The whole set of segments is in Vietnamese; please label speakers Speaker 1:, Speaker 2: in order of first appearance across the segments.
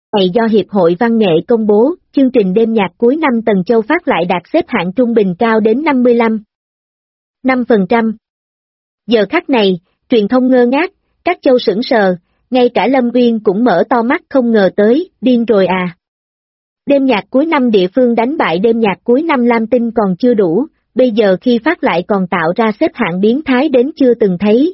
Speaker 1: này do Hiệp hội Văn nghệ công bố, chương trình đêm nhạc cuối năm Tần Châu phát lại đạt xếp hạng trung bình cao đến 55,5%. Giờ khắc này, truyền thông ngơ ngác, các châu sững sờ, ngay cả Lâm Uyên cũng mở to mắt không ngờ tới, điên rồi à. Đêm nhạc cuối năm địa phương đánh bại đêm nhạc cuối năm Lam Tinh còn chưa đủ, bây giờ khi phát lại còn tạo ra xếp hạng biến thái đến chưa từng thấy,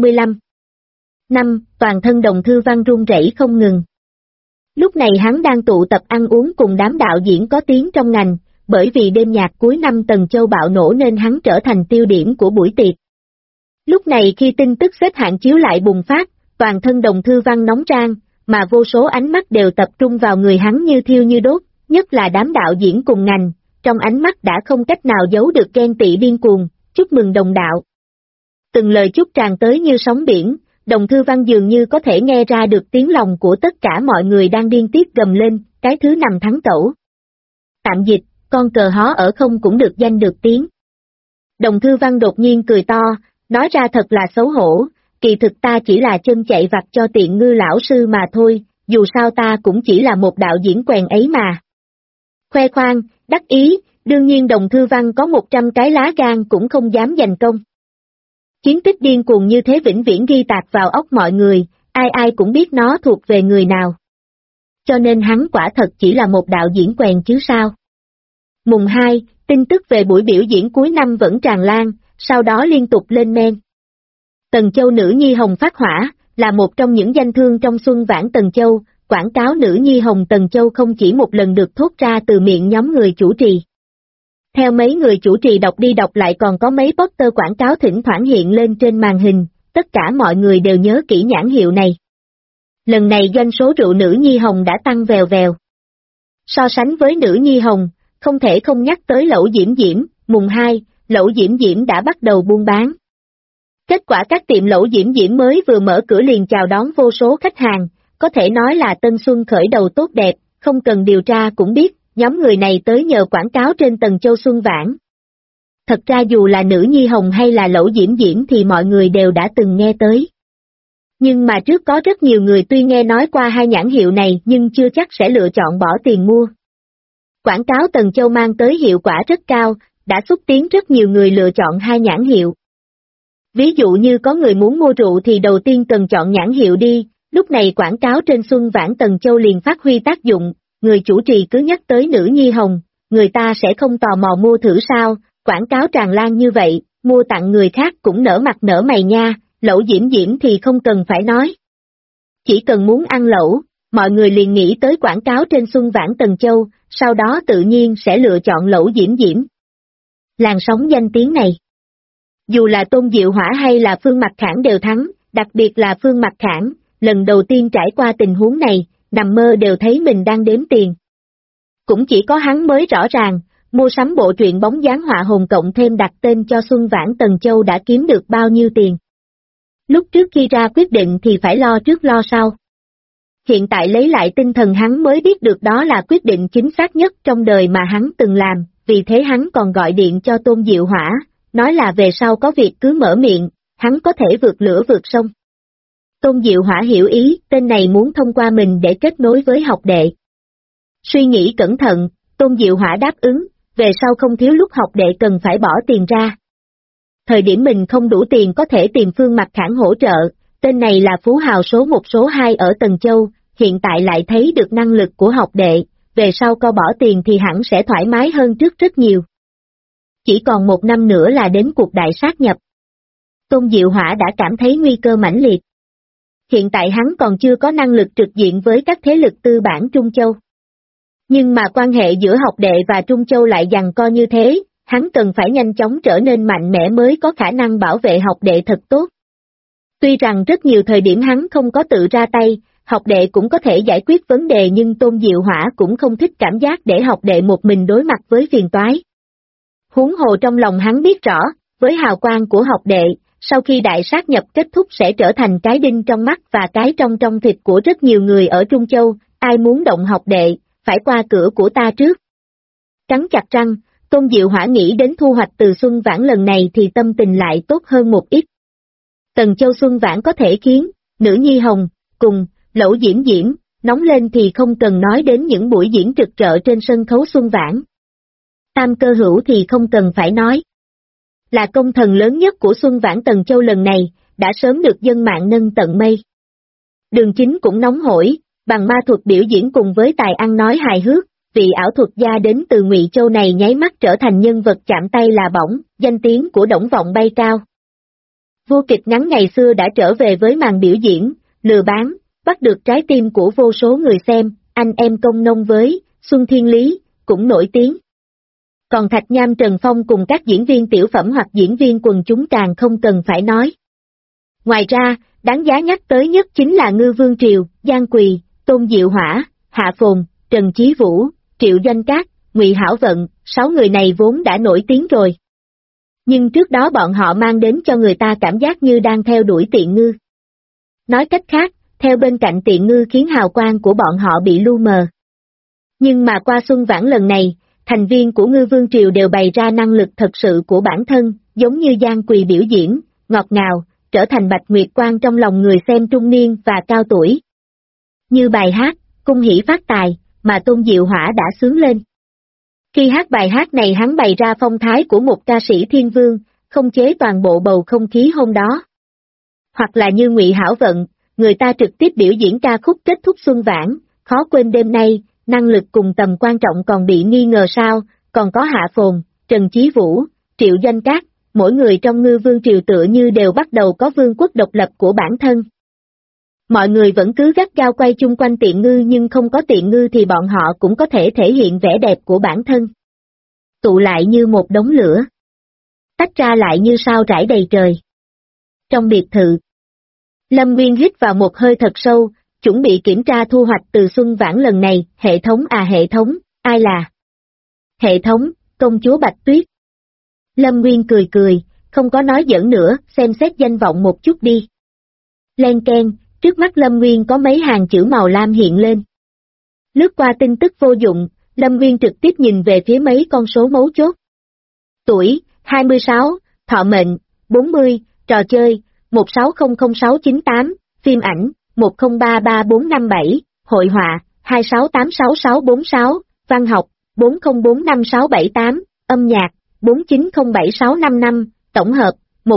Speaker 1: 55. Toàn thân Đồng Thư Văn run rẩy không ngừng. Lúc này hắn đang tụ tập ăn uống cùng đám đạo diễn có tiếng trong ngành, bởi vì đêm nhạc cuối năm Tần Châu bạo nổ nên hắn trở thành tiêu điểm của buổi tiệc. Lúc này khi tin tức xếp hạng chiếu lại bùng phát, toàn thân Đồng Thư Văn nóng rang, mà vô số ánh mắt đều tập trung vào người hắn như thiêu như đốt, nhất là đám đạo diễn cùng ngành, trong ánh mắt đã không cách nào giấu được ghen tị điên cuồng, chúc mừng đồng đạo. Từng lời chúc tràn tới như sóng biển, Đồng Thư Văn dường như có thể nghe ra được tiếng lòng của tất cả mọi người đang điên tiết gầm lên, cái thứ nằm thắng cẩu. Tạm dịch, con cờ hó ở không cũng được danh được tiếng. Đồng Thư Văn đột nhiên cười to, nói ra thật là xấu hổ, kỳ thực ta chỉ là chân chạy vặt cho tiện ngư lão sư mà thôi, dù sao ta cũng chỉ là một đạo diễn quèn ấy mà. Khoe khoang, đắc ý, đương nhiên Đồng Thư Văn có 100 cái lá gan cũng không dám giành công. Chiến tích điên cuồng như thế vĩnh viễn ghi tạc vào óc mọi người, ai ai cũng biết nó thuộc về người nào. Cho nên hắn quả thật chỉ là một đạo diễn quèn chứ sao. Mùng 2, tin tức về buổi biểu diễn cuối năm vẫn tràn lan, sau đó liên tục lên men. Tần Châu nữ nhi hồng phát hỏa, là một trong những danh thương trong xuân vãn Tần Châu, quảng cáo nữ nhi hồng Tần Châu không chỉ một lần được thốt ra từ miệng nhóm người chủ trì. Theo mấy người chủ trì đọc đi đọc lại còn có mấy poster quảng cáo thỉnh thoảng hiện lên trên màn hình, tất cả mọi người đều nhớ kỹ nhãn hiệu này. Lần này doanh số rượu nữ nhi hồng đã tăng vèo vèo. So sánh với nữ nhi hồng, không thể không nhắc tới Lẩu Diễm Diễm, mùng 2, Lẩu Diễm Diễm đã bắt đầu buôn bán. Kết quả các tiệm Lẩu Diễm Diễm mới vừa mở cửa liền chào đón vô số khách hàng, có thể nói là tân xuân khởi đầu tốt đẹp, không cần điều tra cũng biết, nhóm người này tới nhờ quảng cáo trên Tần Châu xuân vãn. Thật ra dù là nữ nhi hồng hay là Lẩu Diễm Diễm thì mọi người đều đã từng nghe tới. Nhưng mà trước có rất nhiều người tuy nghe nói qua hai nhãn hiệu này nhưng chưa chắc sẽ lựa chọn bỏ tiền mua. Quảng cáo Tần Châu mang tới hiệu quả rất cao, đã xúc tiến rất nhiều người lựa chọn hai nhãn hiệu. Ví dụ như có người muốn mua rượu thì đầu tiên cần chọn nhãn hiệu đi, lúc này quảng cáo trên xuân vãn Tần Châu liền phát huy tác dụng, người chủ trì cứ nhắc tới nữ nhi hồng, người ta sẽ không tò mò mua thử sao, quảng cáo tràn lan như vậy, mua tặng người khác cũng nở mặt nở mày nha, Lẩu Diễm Diễm thì không cần phải nói. Chỉ cần muốn ăn lẩu, mọi người liền nghĩ tới quảng cáo trên xuân vãn Tần Châu, sau đó tự nhiên sẽ lựa chọn Lẩu Diễm Diễm. Làn sóng danh tiếng này. Dù là Tôn Diệu Hỏa hay là Phương Mặc Khảng đều thắng, đặc biệt là Phương Mặc Khảng, lần đầu tiên trải qua tình huống này, nằm mơ đều thấy mình đang đếm tiền. Cũng chỉ có hắn mới rõ ràng, mua sắm bộ truyện bóng dáng họa hồn cộng thêm đặt tên cho xuân vãn Tần Châu đã kiếm được bao nhiêu tiền. Lúc trước khi ra quyết định thì phải lo trước lo sau. Hiện tại lấy lại tinh thần hắn mới biết được đó là quyết định chính xác nhất trong đời mà hắn từng làm, vì thế hắn còn gọi điện cho Tôn Diệu Hỏa, nói là về sau có việc cứ mở miệng, hắn có thể vượt lửa vượt sông. Tôn Diệu Hỏa hiểu ý, tên này muốn thông qua mình để kết nối với học đệ. Suy nghĩ cẩn thận, Tôn Diệu Hỏa đáp ứng, về sau không thiếu lúc học đệ cần phải bỏ tiền ra. Thời điểm mình không đủ tiền có thể tìm Phương Mặc Khảng hỗ trợ, tên này là phú hào số 1 số 2 ở Tần Châu, hiện tại lại thấy được năng lực của học đệ, về sau co bỏ tiền thì hẳn sẽ thoải mái hơn trước rất nhiều. Chỉ còn 1 năm nữa là đến cuộc đại sát nhập. Tôn Diệu Hỏa đã cảm thấy nguy cơ mãnh liệt. Hiện tại hắn còn chưa có năng lực trực diện với các thế lực tư bản Trung Châu. Nhưng mà quan hệ giữa học đệ và Trung Châu lại giằng co như thế, hắn cần phải nhanh chóng trở nên mạnh mẽ mới có khả năng bảo vệ học đệ thật tốt. Tuy rằng rất nhiều thời điểm hắn không có tự ra tay, học đệ cũng có thể giải quyết vấn đề nhưng Tôn Diệu Hỏa cũng không thích cảm giác để học đệ một mình đối mặt với phiền toái. Huống hồ trong lòng hắn biết rõ, với hào quang của học đệ, sau khi đại sát nhập kết thúc sẽ trở thành cái đinh trong mắt và cái trong thịt của rất nhiều người ở Trung Châu, ai muốn động học đệ, phải qua cửa của ta trước. Cắn chặt răng, Tôn Diệu Hỏa nghĩ đến thu hoạch từ xuân vãn lần này thì tâm tình lại tốt hơn một ít. Tần Châu xuân vãn có thể khiến nữ nhi hồng cùng Lẩu Diễm Diễm nóng lên thì không cần nói đến những buổi diễn trực rỡ trên sân khấu Xuân Vãn. Tam cơ hữu thì không cần phải nói. Là công thần lớn nhất của Xuân Vãn Tần Châu lần này, đã sớm được dân mạng nâng tận mây. Đường Chính cũng nóng hổi, bằng ma thuật biểu diễn cùng với tài ăn nói hài hước, vị ảo thuật gia đến từ Ngụy Châu này nháy mắt trở thành nhân vật chạm tay là bỏng, danh tiếng của Đổng Vọng bay cao. Vua kịch ngắn ngày xưa đã trở về với màn biểu diễn, lừa bán, bắt được trái tim của vô số người xem, anh em công nông với, Xuân Thiên Lý, cũng nổi tiếng. Còn Thạch Nham Trần Phong cùng các diễn viên tiểu phẩm hoặc diễn viên quần chúng càng không cần phải nói. Ngoài ra, đáng giá nhắc tới nhất chính là Ngư Vương Triều, Giang Quỳ, Tôn Diệu Hỏa, Hạ Phồn, Trần Chí Vũ, Triệu Doanh Cát, Ngụy Hảo Vận, 6 người này vốn đã nổi tiếng rồi. Nhưng trước đó bọn họ mang đến cho người ta cảm giác như đang theo đuổi Tiện Ngư. Nói cách khác, theo bên cạnh Tiện Ngư khiến hào quang của bọn họ bị lu mờ. Nhưng mà qua Xuân Vãn lần này, thành viên của Ngư Vương Triều đều bày ra năng lực thật sự của bản thân, giống như Giang Quỳ biểu diễn, ngọt ngào, trở thành bạch nguyệt quang trong lòng người xem trung niên và cao tuổi. Như bài hát, Cung Hỷ Phát Tài, mà Tôn Diệu Hỏa đã xướng lên. Khi hát bài hát này hắn bày ra phong thái của một ca sĩ thiên vương, không chế toàn bộ bầu không khí hôm đó. Hoặc là như Ngụy Hảo Vận, người ta trực tiếp biểu diễn ca khúc kết thúc Xuân Vãn, khó quên đêm nay, năng lực cùng tầm quan trọng còn bị nghi ngờ sao, còn có Hạ Phồn, Trần Chí Vũ, Triệu Doanh Cát, mỗi người trong Ngư Vương Triều tựa như đều bắt đầu có vương quốc độc lập của bản thân. Mọi người vẫn cứ gắt gao quay chung quanh Tiện Ngư nhưng không có Tiện Ngư thì bọn họ cũng có thể thể hiện vẻ đẹp của bản thân. Tụ lại như một đống lửa. Tách ra lại như sao rải đầy trời. Trong biệt thự, Lâm Nguyên hít vào một hơi thật sâu, chuẩn bị kiểm tra thu hoạch từ Xuân Vãn lần này, hệ thống hệ thống, ai là? Hệ thống, công chúa Bạch Tuyết. Lâm Nguyên cười cười, không có nói giỡn nữa, xem xét danh vọng một chút đi. Len keng, trước mắt Lâm Nguyên có mấy hàng chữ màu lam hiện lên. Lướt qua tin tức vô dụng, Lâm Nguyên trực tiếp nhìn về phía mấy con số mấu chốt. Tuổi, 26, thọ mệnh, 40, trò chơi, 1600698, phim ảnh, 10333457, hội họa, 2686646, văn học, 40455678, âm nhạc, 49076555, tổng hợp,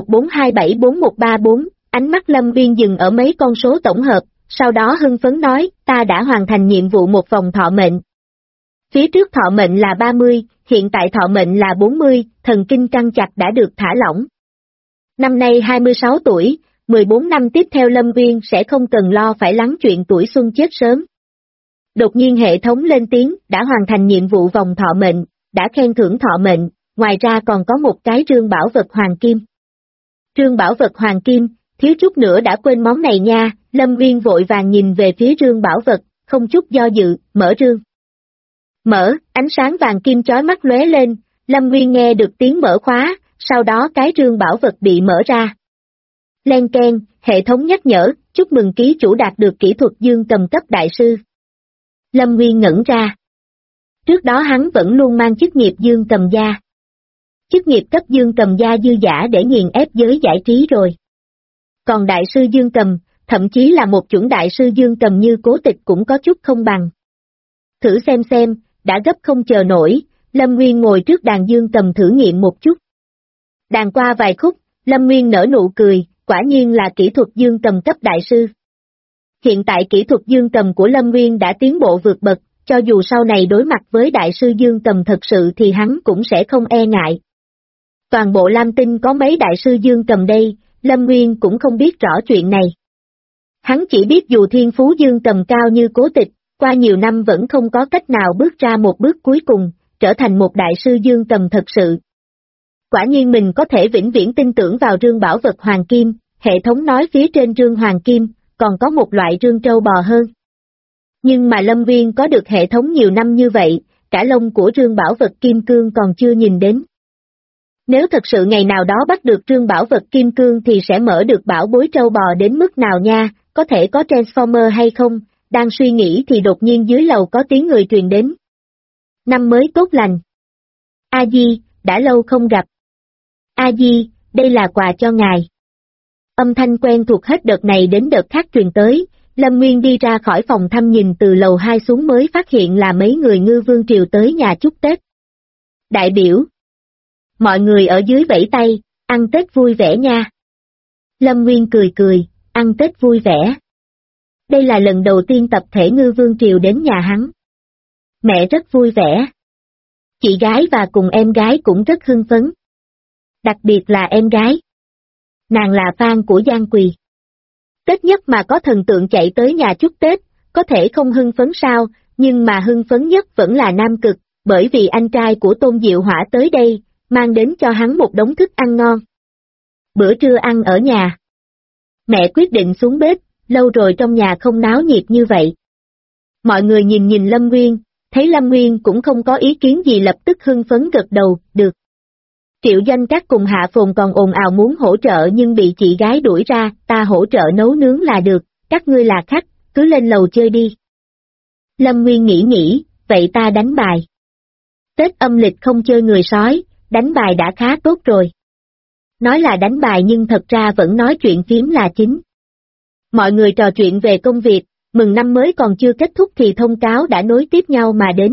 Speaker 1: 14274134, ánh mắt Lâm Nguyên dừng ở mấy con số tổng hợp, sau đó hưng phấn nói, ta đã hoàn thành nhiệm vụ một vòng thọ mệnh. Phía trước thọ mệnh là 30, hiện tại thọ mệnh là 40, thần kinh căng chặt đã được thả lỏng. Năm nay 26 tuổi, 14 năm tiếp theo Lâm Nguyên sẽ không cần lo phải lắng chuyện tuổi xuân chết sớm. Đột nhiên hệ thống lên tiếng, đã hoàn thành nhiệm vụ vòng thọ mệnh, đã khen thưởng thọ mệnh, ngoài ra còn có một cái rương bảo vật hoàng kim. Rương bảo vật hoàng kim, thiếu chút nữa đã quên món này nha, Lâm Nguyên vội vàng nhìn về phía rương bảo vật, không chút do dự, mở rương. Mở, ánh sáng vàng kim chói mắt lóe lên, Lâm Nguyên nghe được tiếng mở khóa, sau đó cái rương bảo vật bị mở ra. Len keng, hệ thống nhắc nhở, chúc mừng ký chủ đạt được kỹ thuật dương cầm cấp đại sư. Lâm Nguyên ngẩn ra. Trước đó hắn vẫn luôn mang chức nghiệp dương cầm gia. Chức nghiệp cấp dương cầm gia dư giả để nghiền ép giới giải trí rồi. Còn đại sư dương cầm, thậm chí là một chuẩn đại sư dương cầm như Cố Tịch cũng có chút không bằng. Thử xem, đã gấp không chờ nổi, Lâm Nguyên ngồi trước đàn dương cầm thử nghiệm một chút. Đàn qua vài khúc, Lâm Nguyên nở nụ cười, quả nhiên là kỹ thuật dương cầm cấp đại sư. Hiện tại kỹ thuật dương cầm của Lâm Nguyên đã tiến bộ vượt bậc, cho dù sau này đối mặt với đại sư dương cầm thật sự thì hắn cũng sẽ không e ngại. Toàn bộ Lam Tinh có mấy đại sư dương cầm đây, Lâm Nguyên cũng không biết rõ chuyện này. Hắn chỉ biết dù thiên phú dương cầm cao như Cố Tịch, qua nhiều năm vẫn không có cách nào bước ra một bước cuối cùng, trở thành một đại sư dương cầm thật sự. Quả nhiên mình có thể vĩnh viễn tin tưởng vào rương bảo vật hoàng kim, hệ thống nói phía trên rương hoàng kim, còn có một loại rương trâu bò hơn. Nhưng mà Lâm Nguyên có được hệ thống nhiều năm như vậy, cả lông của rương bảo vật kim cương còn chưa nhìn đến. Nếu thật sự ngày nào đó bắt được rương bảo vật kim cương thì sẽ mở được bảo bối trâu bò đến mức nào nha, có thể có Transformer hay không, đang suy nghĩ thì đột nhiên dưới lầu có tiếng người truyền đến. Năm mới tốt lành. A Di, đã lâu không gặp. A Di, đây là quà cho ngài. Âm thanh quen thuộc hết đợt này đến đợt khác truyền tới, Lâm Nguyên đi ra khỏi phòng thăm nhìn từ lầu 2 xuống mới phát hiện là mấy người Ngư Vương Triều tới nhà chúc Tết. Đại biểu. Mọi người ở dưới vẫy tay, ăn Tết vui vẻ nha. Lâm Nguyên cười cười, ăn Tết vui vẻ. Đây là lần đầu tiên tập thể Ngư Vương Triều đến nhà hắn. Mẹ rất vui vẻ. Chị gái và cùng em gái cũng rất hưng phấn. Đặc biệt là em gái. Nàng là fan của Giang Quỳ. Tết nhất mà có thần tượng chạy tới nhà chúc Tết, có thể không hưng phấn sao, nhưng mà hưng phấn nhất vẫn là Nam Cực, bởi vì anh trai của Tôn Diệu Hỏa tới đây, mang đến cho hắn một đống thức ăn ngon. Bữa trưa ăn ở nhà. Mẹ quyết định xuống bếp, lâu rồi trong nhà không náo nhiệt như vậy. Mọi người nhìn Lâm Nguyên, thấy Lâm Nguyên cũng không có ý kiến gì lập tức hưng phấn gật đầu, được. Triệu Doanh Các cùng Hạ Phồn còn ồn ào muốn hỗ trợ nhưng bị chị gái đuổi ra, ta hỗ trợ nấu nướng là được, các ngươi là khách, cứ lên lầu chơi đi. Lâm Nguyên nghĩ, vậy ta đánh bài. Tết âm lịch không chơi người sói, đánh bài đã khá tốt rồi. Nói là đánh bài nhưng thật ra vẫn nói chuyện phím là chính. Mọi người trò chuyện về công việc, mừng năm mới còn chưa kết thúc thì thông cáo đã nối tiếp nhau mà đến.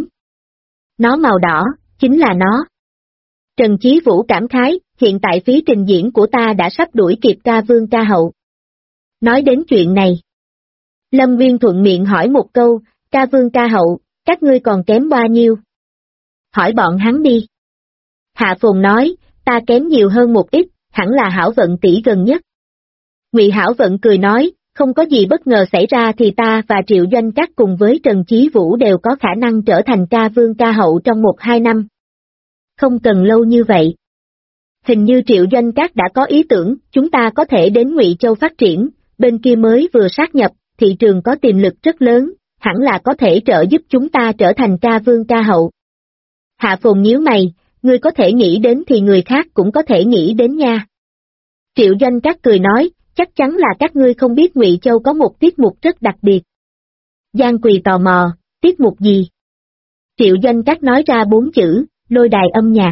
Speaker 1: Nó màu đỏ, chính là nó. Trần Chí Vũ cảm khái, hiện tại phí trình diễn của ta đã sắp đuổi kịp ca vương ca hậu. Nói đến chuyện này. Lâm Nguyên thuận miệng hỏi một câu, ca vương ca hậu, các ngươi còn kém bao nhiêu? Hỏi bọn hắn đi. Hạ Phồn nói, ta kém nhiều hơn một ít, hẳn là Hảo Vận tỷ gần nhất. Ngụy Hảo Vận cười nói, không có gì bất ngờ xảy ra thì ta và Triệu Doanh Các cùng với Trần Chí Vũ đều có khả năng trở thành ca vương ca hậu trong 1-2 năm. Không cần lâu như vậy. Hình như Triệu Doanh Các đã có ý tưởng, chúng ta có thể đến Ngụy Châu phát triển, bên kia mới vừa sát nhập, thị trường có tiềm lực rất lớn, hẳn là có thể trợ giúp chúng ta trở thành ca vương ca hậu. Hạ Phồn nhíu mày, ngươi có thể nghĩ đến thì người khác cũng có thể nghĩ đến nha. Triệu Doanh Các cười nói, chắc chắn là các ngươi không biết Ngụy Châu có một tiết mục rất đặc biệt. Giang Quỳ tò mò, tiết mục gì? Triệu Doanh Các nói ra 4 chữ, lôi đài âm nhạc.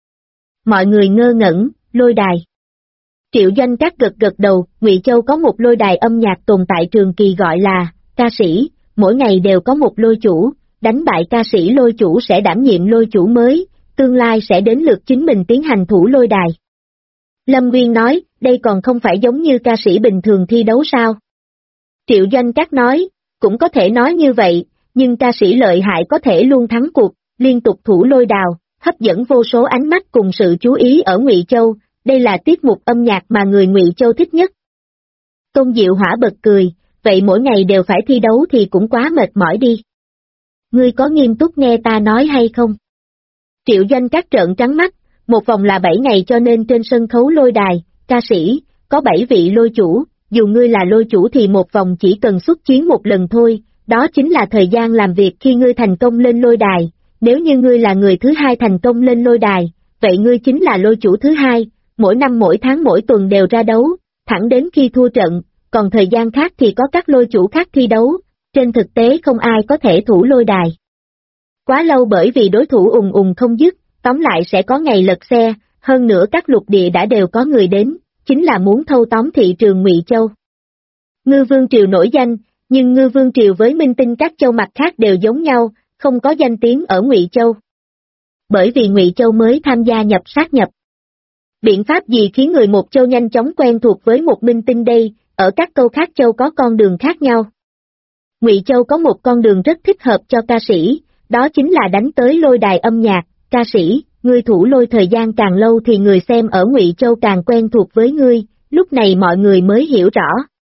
Speaker 1: Mọi người ngơ ngẩn, lôi đài. Triệu Doanh Các gật đầu, Ngụy Châu có một lôi đài âm nhạc tồn tại trường kỳ gọi là, ca sĩ, mỗi ngày đều có một lôi chủ, đánh bại ca sĩ lôi chủ sẽ đảm nhiệm lôi chủ mới, tương lai sẽ đến lượt chính mình tiến hành thủ lôi đài. Lâm Nguyên nói, đây còn không phải giống như ca sĩ bình thường thi đấu sao? Triệu Doanh Các nói, cũng có thể nói như vậy, nhưng ca sĩ lợi hại có thể luôn thắng cuộc, liên tục thủ lôi đào, hấp dẫn vô số ánh mắt cùng sự chú ý ở Ngụy Châu, đây là tiết mục âm nhạc mà người Ngụy Châu thích nhất. Tôn Diệu Hỏa bật cười, vậy mỗi ngày đều phải thi đấu thì cũng quá mệt mỏi đi. Ngươi có nghiêm túc nghe ta nói hay không? Triệu Doanh Các trợn trắng mắt, một vòng là 7 ngày cho nên trên sân khấu lôi đài, ca sĩ, có 7 vị lôi chủ, dù ngươi là lôi chủ thì một vòng chỉ cần xuất chiến một lần thôi, đó chính là thời gian làm việc khi ngươi thành công lên lôi đài, nếu như ngươi là người thứ hai thành công lên lôi đài, vậy ngươi chính là lôi chủ thứ hai, mỗi năm mỗi tháng mỗi tuần đều ra đấu, thẳng đến khi thua trận, còn thời gian khác thì có các lôi chủ khác thi đấu, trên thực tế không ai có thể thủ lôi đài. Quá lâu bởi vì đối thủ ùng không dứt, tóm lại sẽ có ngày lật xe, hơn nữa các lục địa đã đều có người đến, chính là muốn thâu tóm thị trường Ngụy Châu. Ngư Vương Triều nổi danh, nhưng Ngư Vương Triều với minh tinh các châu mặt khác đều giống nhau, không có danh tiếng ở Ngụy Châu. Bởi vì Ngụy Châu mới tham gia nhập sát nhập. Biện pháp gì khiến người một châu nhanh chóng quen thuộc với một minh tinh đây, ở các câu khác châu có con đường khác nhau. Ngụy Châu có một con đường rất thích hợp cho ca sĩ, đó chính là đánh tới lôi đài âm nhạc, ca sĩ, ngươi thủ lôi thời gian càng lâu thì người xem ở Ngụy Châu càng quen thuộc với ngươi, lúc này mọi người mới hiểu rõ.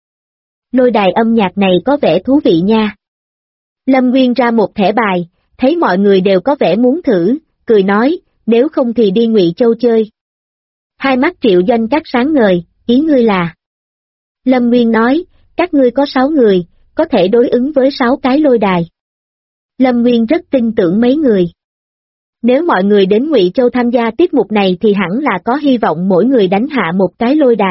Speaker 1: Lôi đài âm nhạc này có vẻ thú vị nha. Lâm Nguyên ra một thẻ bài, thấy mọi người đều có vẻ muốn thử, cười nói, nếu không thì đi Ngụy Châu chơi. Hai mắt Triệu Doanh Các sáng ngời, ý ngươi là. Lâm Nguyên nói, các ngươi có 6 người, có thể đối ứng với 6 cái lôi đài. Lâm Nguyên rất tin tưởng mấy người. Nếu mọi người đến Ngụy Châu tham gia tiết mục này thì hẳn là có hy vọng mỗi người đánh hạ một cái lôi đài.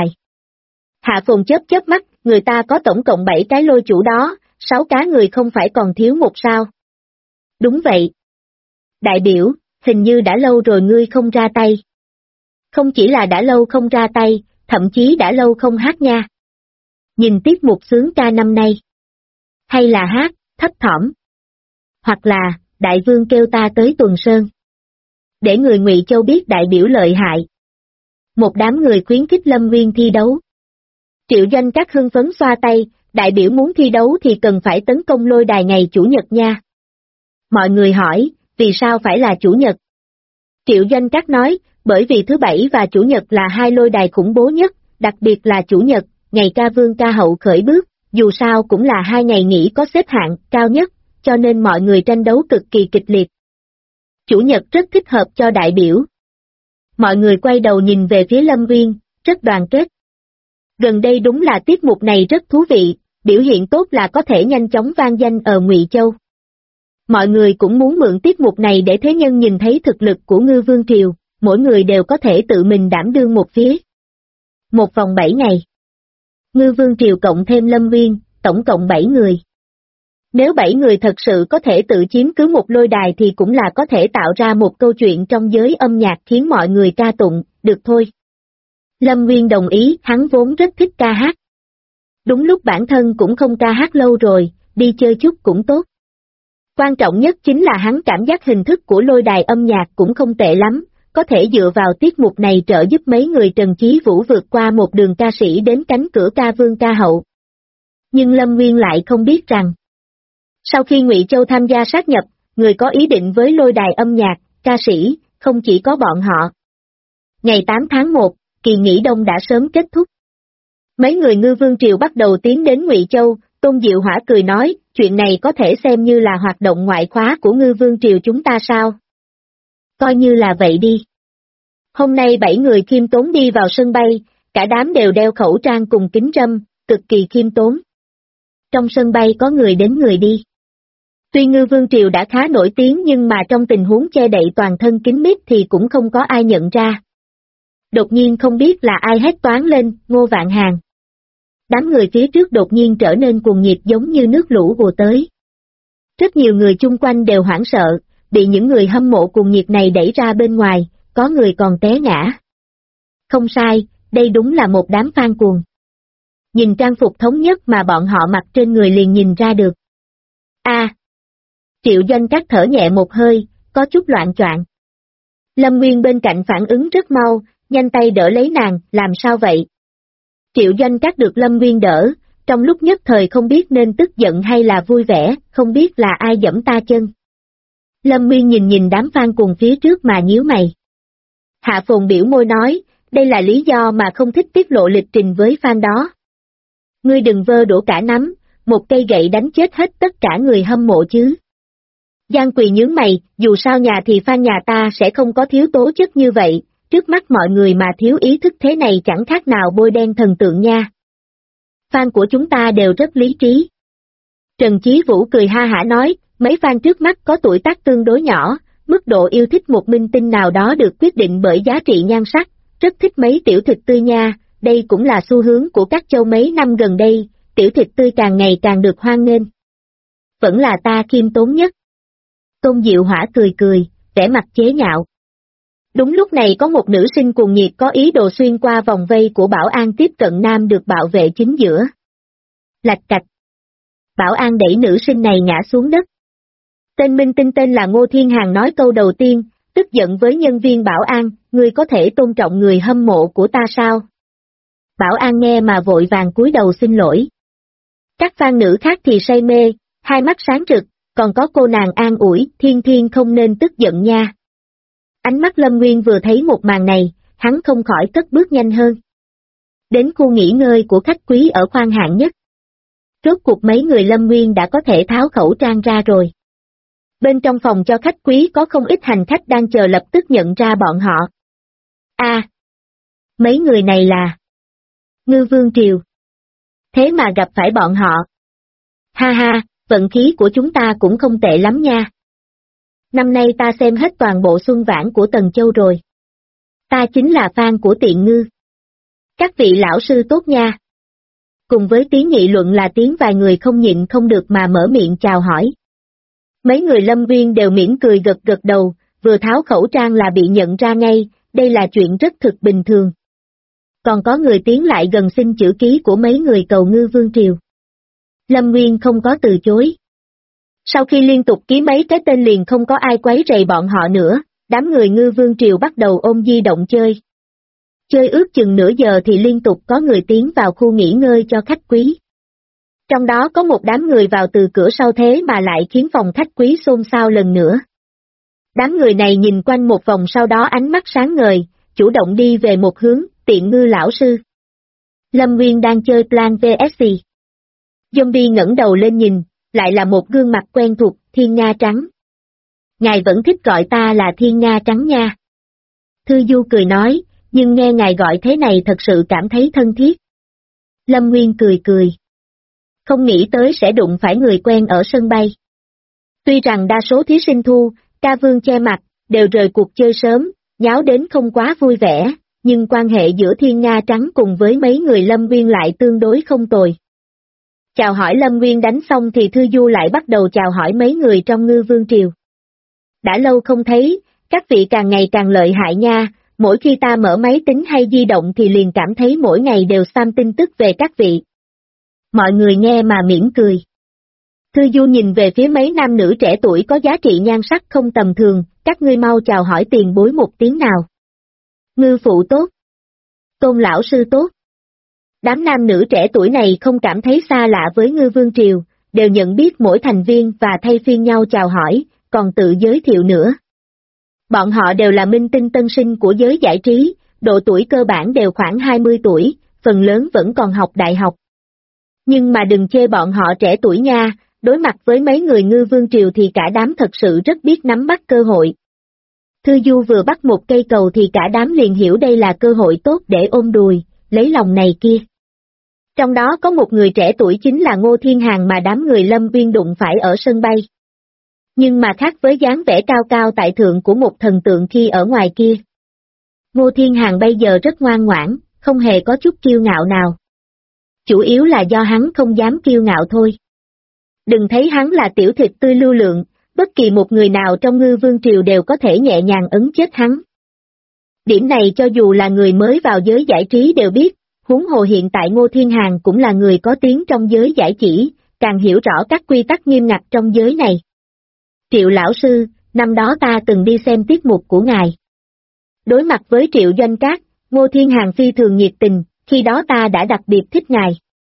Speaker 1: Hạ Phồn chớp mắt, người ta có tổng cộng 7 cái lôi chủ đó, 6 cá người không phải còn thiếu một sao? Đúng vậy. Đại biểu, hình như đã lâu rồi ngươi không ra tay. Không chỉ là đã lâu không ra tay, thậm chí đã lâu không hát nha. Nhìn tiết mục xướng ca năm nay. hay là hát, thấp thỏm. Hoặc là, đại vương kêu ta tới Tuần Sơn. Để người Ngụy Châu biết đại biểu lợi hại. Một đám người khuyến khích Lâm Nguyên thi đấu. Triệu Doanh các hưng phấn xoa tay, đại biểu muốn thi đấu thì cần phải tấn công lôi đài ngày Chủ nhật nha. Mọi người hỏi, vì sao phải là Chủ nhật? Triệu Doanh các nói, bởi vì thứ Bảy và Chủ nhật là hai lôi đài khủng bố nhất, đặc biệt là Chủ nhật, ngày ca vương ca hậu khởi bước, dù sao cũng là hai ngày nghỉ có xếp hạng cao nhất, cho nên mọi người tranh đấu cực kỳ kịch liệt. Chủ nhật rất thích hợp cho đại biểu. Mọi người quay đầu nhìn về phía Lâm Nguyên, rất đoàn kết. Gần đây đúng là tiết mục này rất thú vị, biểu hiện tốt là có thể nhanh chóng vang danh ở Ngụy Châu. Mọi người cũng muốn mượn tiết mục này để thế nhân nhìn thấy thực lực của Ngư Vương Triều, mỗi người đều có thể tự mình đảm đương một phía. Một vòng 7 ngày. Ngư Vương Triều cộng thêm Lâm Nguyên, tổng cộng 7 người. Nếu 7 người thật sự có thể tự chiếm cứ một lôi đài thì cũng là có thể tạo ra một câu chuyện trong giới âm nhạc khiến mọi người ca tụng, được thôi. Lâm Nguyên đồng ý, hắn vốn rất thích ca hát. Đúng lúc bản thân cũng không ca hát lâu rồi, đi chơi chút cũng tốt. Quan trọng nhất chính là hắn cảm giác hình thức của lôi đài âm nhạc cũng không tệ lắm, có thể dựa vào tiết mục này trợ giúp mấy người Trần Chí Vũ vượt qua một đường ca sĩ đến cánh cửa ca vương ca hậu. Nhưng Lâm Nguyên lại không biết rằng, sau khi Ngụy Châu tham gia sát nhập, người có ý định với lôi đài âm nhạc, ca sĩ, không chỉ có bọn họ. Ngày 8 tháng 1, kỳ nghỉ đông đã sớm kết thúc. Mấy người Ngư Vương Triều bắt đầu tiến đến Ngụy Châu, Tôn Diệu Hỏa cười nói, chuyện này có thể xem như là hoạt động ngoại khóa của Ngư Vương Triều chúng ta sao? Coi như là vậy đi. Hôm nay 7 người khiêm tốn đi vào sân bay, cả đám đều đeo khẩu trang cùng kính râm, cực kỳ khiêm tốn. Trong sân bay có người đến người đi. Tuy Ngư Vương Triều đã khá nổi tiếng nhưng mà trong tình huống che đậy toàn thân kín mít thì cũng không có ai nhận ra. Đột nhiên không biết là ai hét toáng lên, Ngô Vạn Hàn. Đám người phía trước đột nhiên trở nên cuồng nhiệt giống như nước lũ ùa tới. Rất nhiều người chung quanh đều hoảng sợ, bị những người hâm mộ cuồng nhiệt này đẩy ra bên ngoài, có người còn té ngã. Không sai, đây đúng là một đám fan cuồng. Nhìn trang phục thống nhất mà bọn họ mặc trên người liền nhìn ra được. Triệu Doanh các thở nhẹ một hơi, có chút loạn choạng. Lâm Nguyên bên cạnh phản ứng rất mau, nhanh tay đỡ lấy nàng, làm sao vậy? Triệu Doanh các được Lâm Nguyên đỡ, trong lúc nhất thời không biết nên tức giận hay là vui vẻ, không biết là ai giẫm ta chân. Lâm Nguyên nhìn đám fan cùng phía trước mà nhíu mày. Hạ Phồn biểu môi nói, đây là lý do mà không thích tiết lộ lịch trình với fan đó. Ngươi đừng vơ đũa cả nắm, một cây gậy đánh chết hết tất cả người hâm mộ chứ. Giang Quỳ nhướng mày, dù sao nhà thì fan nhà ta sẽ không có thiếu tố chất như vậy, trước mắt mọi người mà thiếu ý thức thế này chẳng khác nào bôi đen thần tượng nha. Fan của chúng ta đều rất lý trí. Trần Chí Vũ cười ha hả nói, mấy fan trước mắt có tuổi tác tương đối nhỏ, mức độ yêu thích một minh tinh nào đó được quyết định bởi giá trị nhan sắc, rất thích mấy tiểu thịt tươi nha, đây cũng là xu hướng của các châu mấy năm gần đây, tiểu thịt tươi càng ngày càng được hoan nghênh. Vẫn là ta khiêm tốn nhất. Tôn Diệu Hỏa cười, vẻ mặt chế nhạo. Đúng lúc này có một nữ sinh cuồng nhiệt có ý đồ xuyên qua vòng vây của Bảo An tiếp cận nam được bảo vệ chính giữa. Lạch cạch. Bảo An đẩy nữ sinh này ngã xuống đất. Tên minh tinh tên là Ngô Thiên Hàn nói câu đầu tiên, tức giận với nhân viên Bảo An, ngươi có thể tôn trọng người hâm mộ của ta sao? Bảo An nghe mà vội vàng cúi đầu xin lỗi. Các fan nữ khác thì say mê, hai mắt sáng rực, còn có cô nàng an ủi, Thiên không nên tức giận nha. Ánh mắt Lâm Nguyên vừa thấy một màn này, hắn không khỏi cất bước nhanh hơn. Đến khu nghỉ ngơi của khách quý ở khoang hạng nhất. Rốt cuộc mấy người Lâm Nguyên đã có thể tháo khẩu trang ra rồi. Bên trong phòng cho khách quý có không ít hành khách đang chờ lập tức nhận ra bọn họ. Mấy người này là Ngư Vương Triều. Thế mà gặp phải bọn họ. Ha ha, vận khí của chúng ta cũng không tệ lắm nha. Năm nay ta xem hết toàn bộ Xuân Vãn của Tần Châu rồi. Ta chính là fan của Tiện Ngư. Các vị lão sư tốt nha. Cùng với tiếng nghị luận là tiếng vài người không nhịn không được mà mở miệng chào hỏi. Mấy người Lâm Nguyên đều mỉm cười gật đầu, vừa tháo khẩu trang là bị nhận ra ngay, đây là chuyện rất thực bình thường. Còn có người tiến lại gần xin chữ ký của mấy người cầu Ngư Vương Triều. Lâm Nguyên không có từ chối. Sau khi liên tục ký mấy cái tên liền không có ai quấy rầy bọn họ nữa, đám người Ngư Vương Triều bắt đầu ôm di động chơi. Chơi ước chừng nửa giờ thì liên tục có người tiến vào khu nghỉ ngơi cho khách quý. Trong đó có một đám người vào từ cửa sau thế mà lại khiến phòng khách quý xôn xao lần nữa. Đám người này nhìn quanh một vòng sau đó ánh mắt sáng ngời, chủ động đi về một hướng, Tiện Ngư lão sư. Lâm Nguyên đang chơi Plan VSC. Zombie ngẩng đầu lên nhìn, lại là một gương mặt quen thuộc, Thiên Nga Trắng. Ngài vẫn thích gọi ta là Thiên Nga Trắng nha. Thư Du cười nói, nhưng nghe ngài gọi thế này thật sự cảm thấy thân thiết. Lâm Nguyên cười cười. Không nghĩ tới sẽ đụng phải người quen ở sân bay. Tuy rằng đa số thí sinh thu, ca vương che mặt, đều rời cuộc chơi sớm, nháo đến không quá vui vẻ, nhưng quan hệ giữa Thiên Nga Trắng cùng với mấy người Lâm Nguyên lại tương đối không tồi. Chào hỏi Lâm Nguyên đánh xong thì Thư Du lại bắt đầu chào hỏi mấy người trong Ngư Vương Triều. Đã lâu không thấy, các vị càng ngày càng lợi hại nha, mỗi khi ta mở máy tính hay di động thì liền cảm thấy mỗi ngày đều spam tin tức về các vị. Mọi người nghe mà mỉm cười. Thư Du nhìn về phía mấy nam nữ trẻ tuổi có giá trị nhan sắc không tầm thường, các ngươi mau chào hỏi tiền bối một tiếng nào. Ngư phụ tốt. Tôn lão sư tốt. Đám nam nữ trẻ tuổi này không cảm thấy xa lạ với Ngư Vương Triều, đều nhận biết mỗi thành viên và thay phiên nhau chào hỏi, còn tự giới thiệu nữa. Bọn họ đều là minh tinh tân sinh của giới giải trí, độ tuổi cơ bản đều khoảng 20 tuổi, phần lớn vẫn còn học đại học. Nhưng mà đừng chê bọn họ trẻ tuổi nha, đối mặt với mấy người Ngư Vương Triều thì cả đám thật sự rất biết nắm bắt cơ hội. Thư Du vừa bắt một cây cầu thì cả đám liền hiểu đây là cơ hội tốt để ôm đùi, lấy lòng này kia. Trong đó có một người trẻ tuổi chính là Ngô Thiên Hàn mà đám người Lâm Viên đụng phải ở sân bay. Nhưng mà khác với dáng vẻ cao cao tại thượng của một thần tượng khi ở ngoài kia. Ngô Thiên Hàn bây giờ rất ngoan ngoãn, không hề có chút kiêu ngạo nào. Chủ yếu là do hắn không dám kiêu ngạo thôi. Đừng thấy hắn là tiểu thịt tươi lưu lượng, bất kỳ một người nào trong Ngư Vương Triều đều có thể nhẹ nhàng ấn chết hắn. Điểm này cho dù là người mới vào giới giải trí đều biết, huống hồ hiện tại Ngô Thiên Hàn cũng là người có tiếng trong giới giải trí, càng hiểu rõ các quy tắc nghiêm ngặt trong giới này. Triệu lão sư, năm đó ta từng đi xem tiết mục của ngài. Đối mặt với Triệu Doanh Cát, Ngô Thiên Hàn phi thường nhiệt tình, khi đó ta đã đặc biệt thích ngài.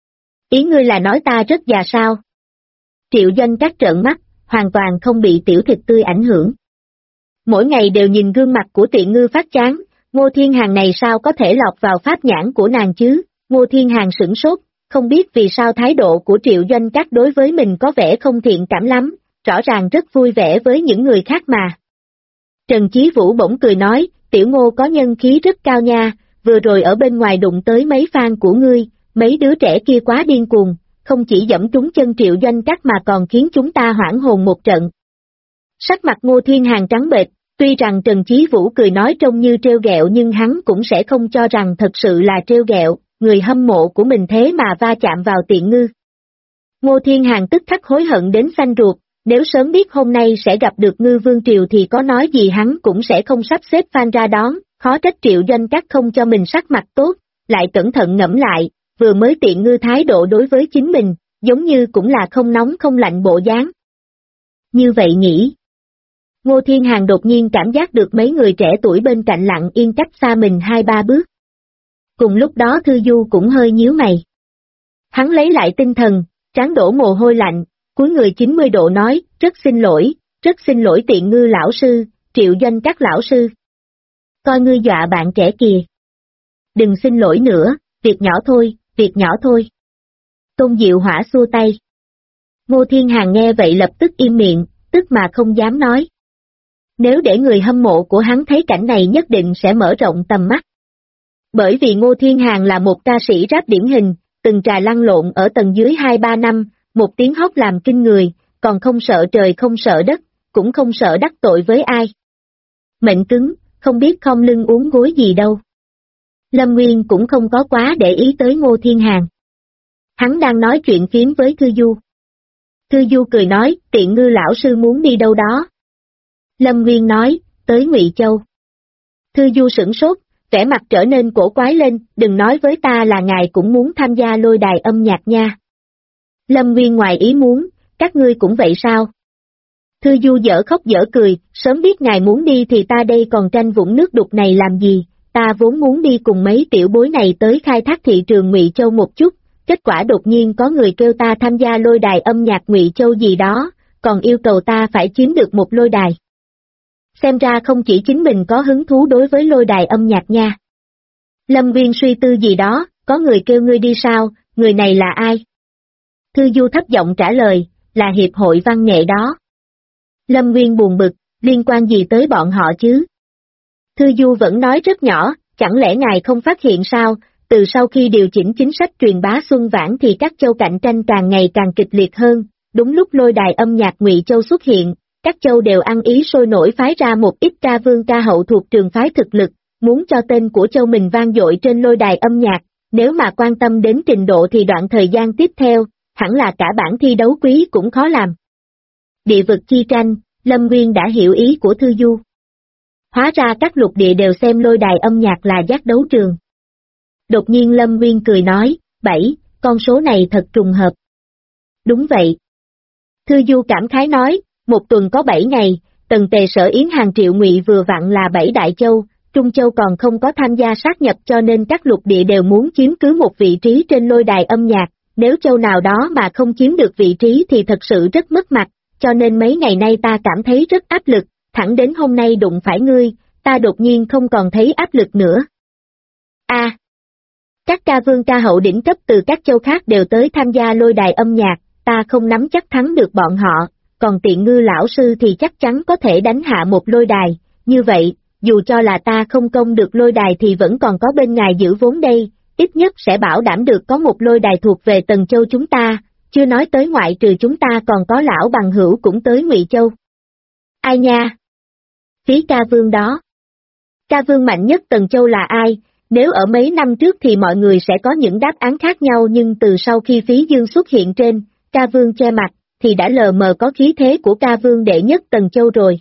Speaker 1: Ý ngươi là nói ta rất già sao? Triệu Doanh Cát trợn mắt, hoàn toàn không bị tiểu thịt tươi ảnh hưởng. Mỗi ngày đều nhìn gương mặt của Tiện Ngư phát chán, Ngô Thiên Hàn này sao có thể lọt vào pháp nhãn của nàng chứ? Ngô Thiên Hàn sửng sốt, không biết vì sao thái độ của Triệu Doanh Cát đối với mình có vẻ không thiện cảm lắm, rõ ràng rất vui vẻ với những người khác mà. Trần Chí Vũ bỗng cười nói, tiểu Ngô có nhân khí rất cao nha, vừa rồi ở bên ngoài đụng tới mấy fan của ngươi, mấy đứa trẻ kia quá điên cuồng, không chỉ dẫm trúng chân Triệu Doanh Cát mà còn khiến chúng ta hoảng hồn một trận. Sắc mặt Ngô Thiên Hàn trắng bệch, tuy rằng Trần Chí Vũ cười nói trông như trêu ghẹo nhưng hắn cũng sẽ không cho rằng thật sự là trêu ghẹo, người hâm mộ của mình thế mà va chạm vào Tiện Ngư. Ngô Thiên Hàn tức khắc hối hận đến xanh ruột, nếu sớm biết hôm nay sẽ gặp được Ngư Vương Triều thì có nói gì hắn cũng sẽ không sắp xếp fan ra đón, khó trách Triệu Doanh Cát không cho mình sắc mặt tốt, lại cẩn thận ngẫm lại, vừa mới Tiện Ngư thái độ đối với chính mình, giống như cũng là không nóng không lạnh bộ dáng. Như vậy nhỉ? Ngô Thiên Hàn đột nhiên cảm giác được mấy người trẻ tuổi bên cạnh lặng yên cách xa mình 2-3 bước. Cùng lúc đó Thư Du cũng hơi nhíu mày. Hắn lấy lại tinh thần, trán đổ mồ hôi lạnh, cúi người 90 độ nói, rất xin lỗi Tiện Ngư lão sư, Triệu Doanh Cát lão sư. Coi ngươi dọa bạn trẻ kìa. Đừng xin lỗi nữa, việc nhỏ thôi. Tôn Diệu Hỏa xua tay. Ngô Thiên Hàn nghe vậy lập tức im miệng, tức mà không dám nói. Nếu để người hâm mộ của hắn thấy cảnh này nhất định sẽ mở rộng tầm mắt. Bởi vì Ngô Thiên Hàn là một ca sĩ rap điển hình, từng trà lăn lộn ở tầng dưới 2-3 năm, một tiếng hót làm kinh người, còn không sợ trời không sợ đất, cũng không sợ đắc tội với ai. Mệnh cứng, không biết khom lưng uống gối gì đâu. Lâm Nguyên cũng không có quá để ý tới Ngô Thiên Hàn. Hắn đang nói chuyện phím với Thư Du. Thư Du cười nói, Tiện Ngư lão sư muốn đi đâu đó. Lâm Nguyên nói, tới Ngụy Châu. Thư Du sửng sốt, vẻ mặt trở nên cổ quái lên, đừng nói với ta là ngài cũng muốn tham gia lôi đài âm nhạc nha. Lâm Nguyên ngoài ý muốn, các ngươi cũng vậy sao? Thư Du dở khóc dở cười, sớm biết ngài muốn đi thì ta đây còn tranh vũng nước đục này làm gì, ta vốn muốn đi cùng mấy tiểu bối này tới khai thác thị trường Ngụy Châu một chút, kết quả đột nhiên có người kêu ta tham gia lôi đài âm nhạc Ngụy Châu gì đó, còn yêu cầu ta phải chiếm được một lôi đài. Xem ra không chỉ chính mình có hứng thú đối với lôi đài âm nhạc nha. Lâm Nguyên suy tư gì đó, có người kêu ngươi đi sao, người này là ai? Thư Du thấp giọng trả lời, là hiệp hội văn nghệ đó. Lâm Nguyên buồn bực, liên quan gì tới bọn họ chứ? Thư Du vẫn nói rất nhỏ, chẳng lẽ ngài không phát hiện sao, từ sau khi điều chỉnh chính sách truyền bá Xuân Vãn thì các châu cạnh tranh càng ngày càng kịch liệt hơn, đúng lúc lôi đài âm nhạc Ngụy Châu xuất hiện, các châu đều ăn ý sôi nổi phái ra một ít ca vương ca hậu thuộc trường phái thực lực, muốn cho tên của châu mình vang dội trên lôi đài âm nhạc, nếu mà quan tâm đến trình độ thì đoạn thời gian tiếp theo, hẳn là cả bảng thi đấu quý cũng khó làm. Địa vực chi tranh, Lâm Nguyên đã hiểu ý của Thư Du. Hóa ra các lục địa đều xem lôi đài âm nhạc là giác đấu trường. Đột nhiên Lâm Nguyên cười nói, 7, con số này thật trùng hợp. Đúng vậy. Thư Du cảm khái nói, một tuần có 7 ngày, Tần Tề Sở Yến hàng triệu Ngụy vừa vặn là 7 đại châu, Trung Châu còn không có tham gia sát nhập cho nên các lục địa đều muốn chiếm cứ một vị trí trên lôi đài âm nhạc, nếu châu nào đó mà không chiếm được vị trí thì thật sự rất mất mặt, cho nên mấy ngày nay ta cảm thấy rất áp lực, thẳng đến hôm nay đụng phải ngươi, ta đột nhiên không còn thấy áp lực nữa. Các ca vương ca hậu đỉnh cấp từ các châu khác đều tới tham gia lôi đài âm nhạc, ta không nắm chắc thắng được bọn họ, còn Tiện Ngư lão sư thì chắc chắn có thể đánh hạ một lôi đài, như vậy, dù cho là ta không công được lôi đài thì vẫn còn có bên ngài giữ vốn đây, ít nhất sẽ bảo đảm được có một lôi đài thuộc về Tần Châu chúng ta, chưa nói tới ngoại trừ chúng ta còn có lão bằng hữu cũng tới Ngụy Châu. Ai nha? Phí ca vương đó. Ca vương mạnh nhất Tần Châu là ai? Nếu ở mấy năm trước thì mọi người sẽ có những đáp án khác nhau nhưng từ sau khi Phí Dương xuất hiện trên, ca vương che mặt, thì đã lờ mờ có khí thế của ca vương đệ nhất Tần Châu rồi.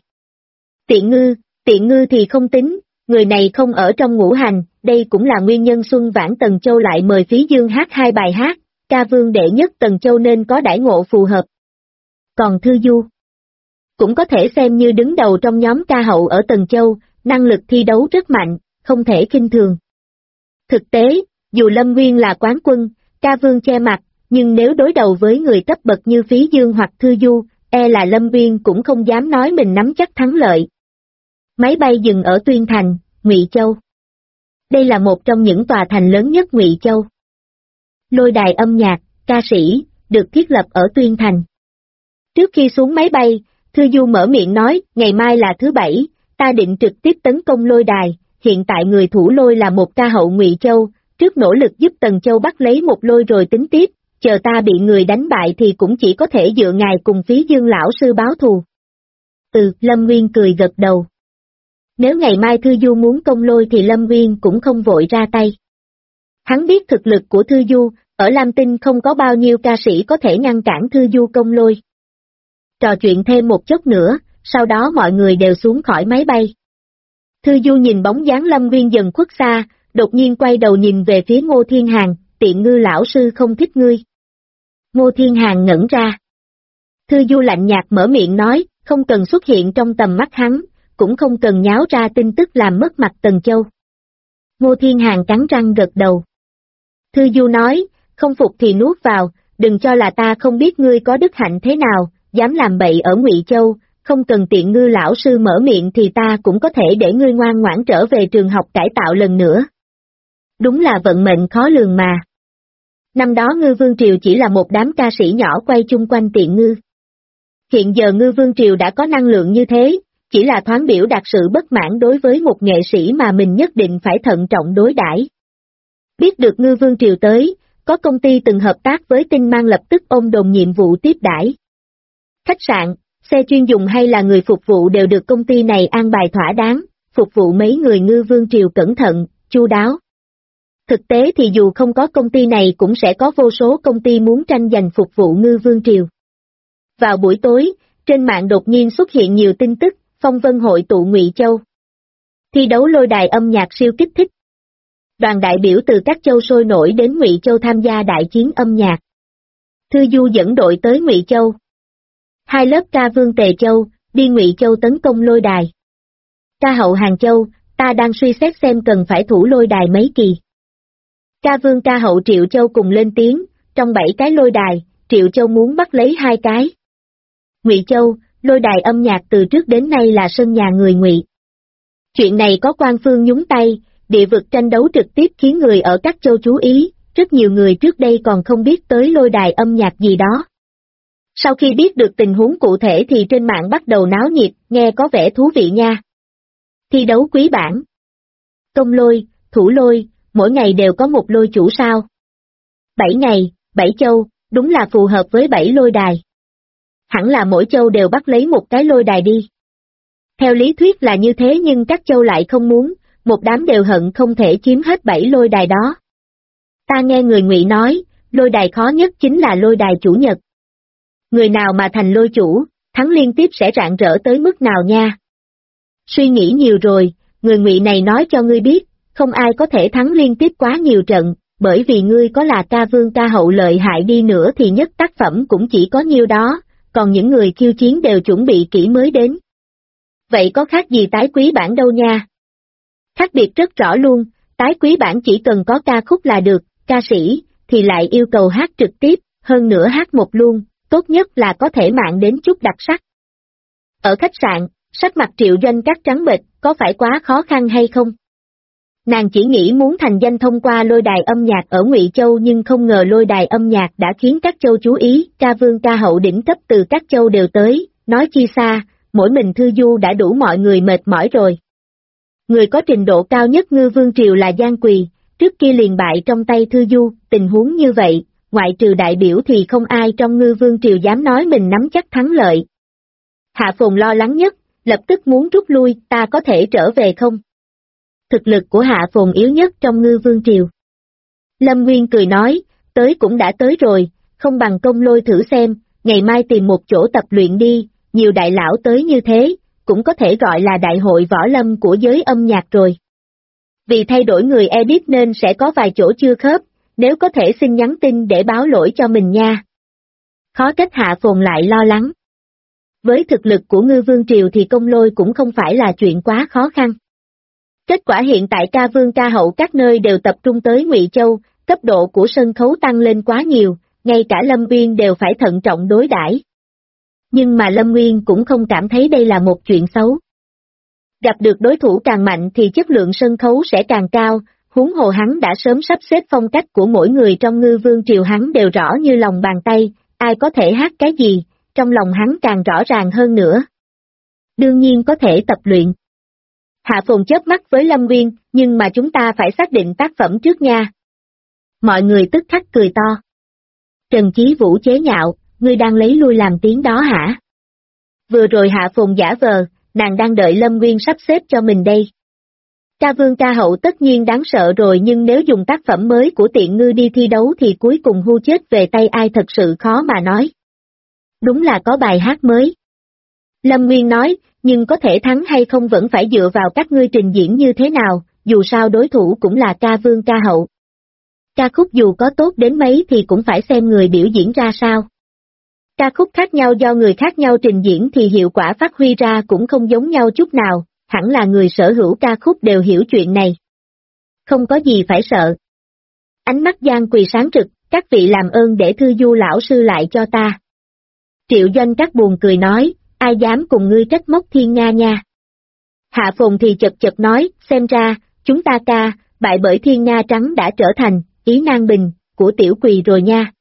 Speaker 1: Tiện ngư thì không tính, người này không ở trong ngũ hành, đây cũng là nguyên nhân Xuân Vãn Tần Châu lại mời Phí Dương hát 2 bài hát, ca vương đệ nhất Tần Châu nên có đãi ngộ phù hợp. Còn Thư Du cũng có thể xem như đứng đầu trong nhóm ca hậu ở Tần Châu, năng lực thi đấu rất mạnh, không thể khinh thường. Thực tế, dù Lâm Nguyên là quán quân, ca vương che mặt, nhưng nếu đối đầu với người cấp bậc như Phí Dương hoặc Thư Du, là Lâm Nguyên cũng không dám nói mình nắm chắc thắng lợi. Máy bay dừng ở Tuyên Thành, Ngụy Châu. Đây là một trong những tòa thành lớn nhất Ngụy Châu. Lôi đài âm nhạc, ca sĩ, được thiết lập ở Tuyên Thành. Trước khi xuống máy bay, Thư Du mở miệng nói, ngày mai là thứ Bảy, ta định trực tiếp tấn công lôi đài, hiện tại người thủ lôi là một ca hậu Ngụy Châu, trước nỗ lực giúp Tần Châu bắt lấy một lôi rồi tính tiếp, chờ ta bị người đánh bại thì cũng chỉ có thể dựa ngài cùng Phí Dương lão sư báo thù. Lâm Nguyên cười gật đầu. Nếu ngày mai Thư Du muốn công lôi thì Lâm Nguyên cũng không vội ra tay. Hắn biết thực lực của Thư Du, ở Lam Tinh không có bao nhiêu ca sĩ có thể ngăn cản Thư Du công lôi. Trò chuyện thêm một chút nữa, sau đó mọi người đều xuống khỏi máy bay. Thư Du nhìn bóng dáng Lâm Nguyên dần khuất xa, đột nhiên quay đầu nhìn về phía Ngô Thiên Hàn, Tiện Ngư lão sư không thích ngươi. Ngô Thiên Hàn ngẩn ra. Thư Du lạnh nhạt mở miệng nói, không cần xuất hiện trong tầm mắt hắn, cũng không cần nháo ra tin tức làm mất mặt Tần Châu. Ngô Thiên Hàn cắn răng gật đầu. Thư Du nói, không phục thì nuốt vào, đừng cho là ta không biết ngươi có đức hạnh thế nào, dám làm bậy ở Ngụy Châu, không cần Tiện Ngư lão sư mở miệng thì ta cũng có thể để ngươi ngoan ngoãn trở về trường học cải tạo lần nữa. Đúng là vận mệnh khó lường mà. Năm đó Ngư Vương Triều chỉ là một đám ca sĩ nhỏ quay chung quanh Tiện Ngư. Hiện giờ Ngư Vương Triều đã có năng lượng như thế, chỉ là thoáng biểu đạt sự bất mãn đối với một nghệ sĩ mà mình nhất định phải thận trọng đối đãi. Biết được Ngư Vương Triều tới, có công ty từng hợp tác với Tinh Mang lập tức ôm đồn nhiệm vụ tiếp đãi. Khách sạn, xe chuyên dùng hay là người phục vụ đều được công ty này an bài thỏa đáng, phục vụ mấy người Ngư Vương Triều cẩn thận, chu đáo. Thực tế thì dù không có công ty này cũng sẽ có vô số công ty muốn tranh giành phục vụ Ngư Vương Triều. Vào buổi tối, trên mạng đột nhiên xuất hiện nhiều tin tức, phong vân hội tụ Ngụy Châu. Thi đấu lôi đài âm nhạc siêu kích thích. Đoàn đại biểu từ các châu sôi nổi đến Ngụy Châu tham gia đại chiến âm nhạc. Thư Du dẫn đội tới Ngụy Châu. Hai lớp ca vương Tề Châu, đi Ngụy Châu tấn công lôi đài. Ca hậu Hàng Châu, ta đang suy xét xem cần phải thủ lôi đài mấy kỳ. Ca vương ca hậu Triệu Châu cùng lên tiếng, trong 7 cái lôi đài, Triệu Châu muốn bắt lấy 2 cái. Ngụy Châu, lôi đài âm nhạc từ trước đến nay là sân nhà người Ngụy. Chuyện này có quan phương nhúng tay, địa vực tranh đấu trực tiếp khiến người ở các châu chú ý, rất nhiều người trước đây còn không biết tới lôi đài âm nhạc gì đó. Sau khi biết được tình huống cụ thể thì trên mạng bắt đầu náo nhiệt, nghe có vẻ thú vị nha. Thi đấu quý bản. Công lôi, thủ lôi, mỗi ngày đều có một lôi chủ sao. 7 ngày, 7 châu, đúng là phù hợp với 7 lôi đài. Hẳn là mỗi châu đều bắt lấy một cái lôi đài đi. Theo lý thuyết là như thế nhưng các châu lại không muốn, một đám đều hận không thể chiếm hết 7 lôi đài đó. Ta nghe người Ngụy nói, lôi đài khó nhất chính là lôi đài chủ nhật. Người nào mà thành lôi chủ, thắng liên tiếp sẽ rạng rỡ tới mức nào nha. Suy nghĩ nhiều rồi, người Ngụy này nói cho ngươi biết, không ai có thể thắng liên tiếp quá nhiều trận, bởi vì ngươi có là ca vương ca hậu lợi hại đi nữa thì nhất tác phẩm cũng chỉ có nhiêu đó, còn những người khiêu chiến đều chuẩn bị kỹ mới đến. Vậy có khác gì tái quý bản đâu nha. Khác biệt rất rõ luôn, tái quý bản chỉ cần có ca khúc là được, ca sĩ thì lại yêu cầu hát trực tiếp, hơn nữa hát một luôn, tốt nhất là có thể mang đến chút đặc sắc. Ở khách sạn, sắc mặt Triệu Doanh cắt trắng bệch, có phải quá khó khăn hay không? Nàng chỉ nghĩ muốn thành danh thông qua lôi đài âm nhạc ở Ngụy Châu nhưng không ngờ lôi đài âm nhạc đã khiến các châu chú ý, ca vương ca hậu đỉnh cấp từ các châu đều tới, nói chi xa, mỗi mình Thư Du đã đủ mọi người mệt mỏi rồi. Người có trình độ cao nhất Ngư Vương Triều là Giang Quỳ, trước kia liền bại trong tay Thư Du, tình huống như vậy, ngoại trừ đại biểu thì không ai trong Ngư Vương Triều dám nói mình nắm chắc thắng lợi. Hạ Phồn lo lắng nhất, lập tức muốn rút lui, ta có thể trở về không? Thực lực của Hạ Phồn yếu nhất trong Ngư Vương Triều. Lâm Nguyên cười nói, tới cũng đã tới rồi, không bằng công lôi thử xem, ngày mai tìm một chỗ tập luyện đi, nhiều đại lão tới như thế, cũng có thể gọi là đại hội võ lâm của giới âm nhạc rồi. Vì thay đổi người edit nên sẽ có vài chỗ chưa khớp, nếu có thể xin nhắn tin để báo lỗi cho mình nha. Khó trách Hạ Phồn lại lo lắng. Với thực lực của Ngư Vương Triều thì công lôi cũng không phải là chuyện quá khó khăn. Kết quả hiện tại ca vương ca hậu các nơi đều tập trung tới Ngụy Châu, cấp độ của sân khấu tăng lên quá nhiều, ngay cả Lâm Nguyên đều phải thận trọng đối đãi. Nhưng mà Lâm Nguyên cũng không cảm thấy đây là một chuyện xấu. Gặp được đối thủ càng mạnh thì chất lượng sân khấu sẽ càng cao, huống hồ hắn đã sớm sắp xếp phong cách của mỗi người trong Ngư Vương Triều hắn đều rõ như lòng bàn tay, ai có thể hát cái gì, trong lòng hắn càng rõ ràng hơn nữa. Đương nhiên có thể tập luyện. Hạ Phồn chớp mắt với Lâm Nguyên, nhưng mà chúng ta phải xác định tác phẩm trước nha. Mọi người tức khắc cười to. Trần Chí Vũ chế nhạo, ngươi đang lấy lui làm tiếng đó hả? Vừa rồi Hạ Phồn giả vờ, nàng đang đợi Lâm Nguyên sắp xếp cho mình đây. Ca vương ca hậu tất nhiên đáng sợ rồi nhưng nếu dùng tác phẩm mới của Tiện Ngư đi thi đấu thì cuối cùng hu chết về tay ai thật sự khó mà nói. Đúng là có bài hát mới. Lâm Nguyên nói, nhưng có thể thắng hay không vẫn phải dựa vào các ngươi trình diễn như thế nào, dù sao đối thủ cũng là ca vương ca hậu. Ca khúc dù có tốt đến mấy thì cũng phải xem người biểu diễn ra sao. Ca khúc khác nhau do người khác nhau trình diễn thì hiệu quả phát huy ra cũng không giống nhau chút nào, hẳn là người sở hữu ca khúc đều hiểu chuyện này. Không có gì phải sợ. Ánh mắt Giang Quỳ sáng trực, các vị làm ơn để Thư Du lão sư lại cho ta. Triệu Doanh các buồn cười nói, ai dám cùng ngươi trách móc Thiên Nga nha. Hạ Phồn thì chật chật nói, xem ra, chúng ta ca, bại bởi Thiên Nga trắng đã trở thành, ý nan bình, của Tiểu Quỳ rồi nha.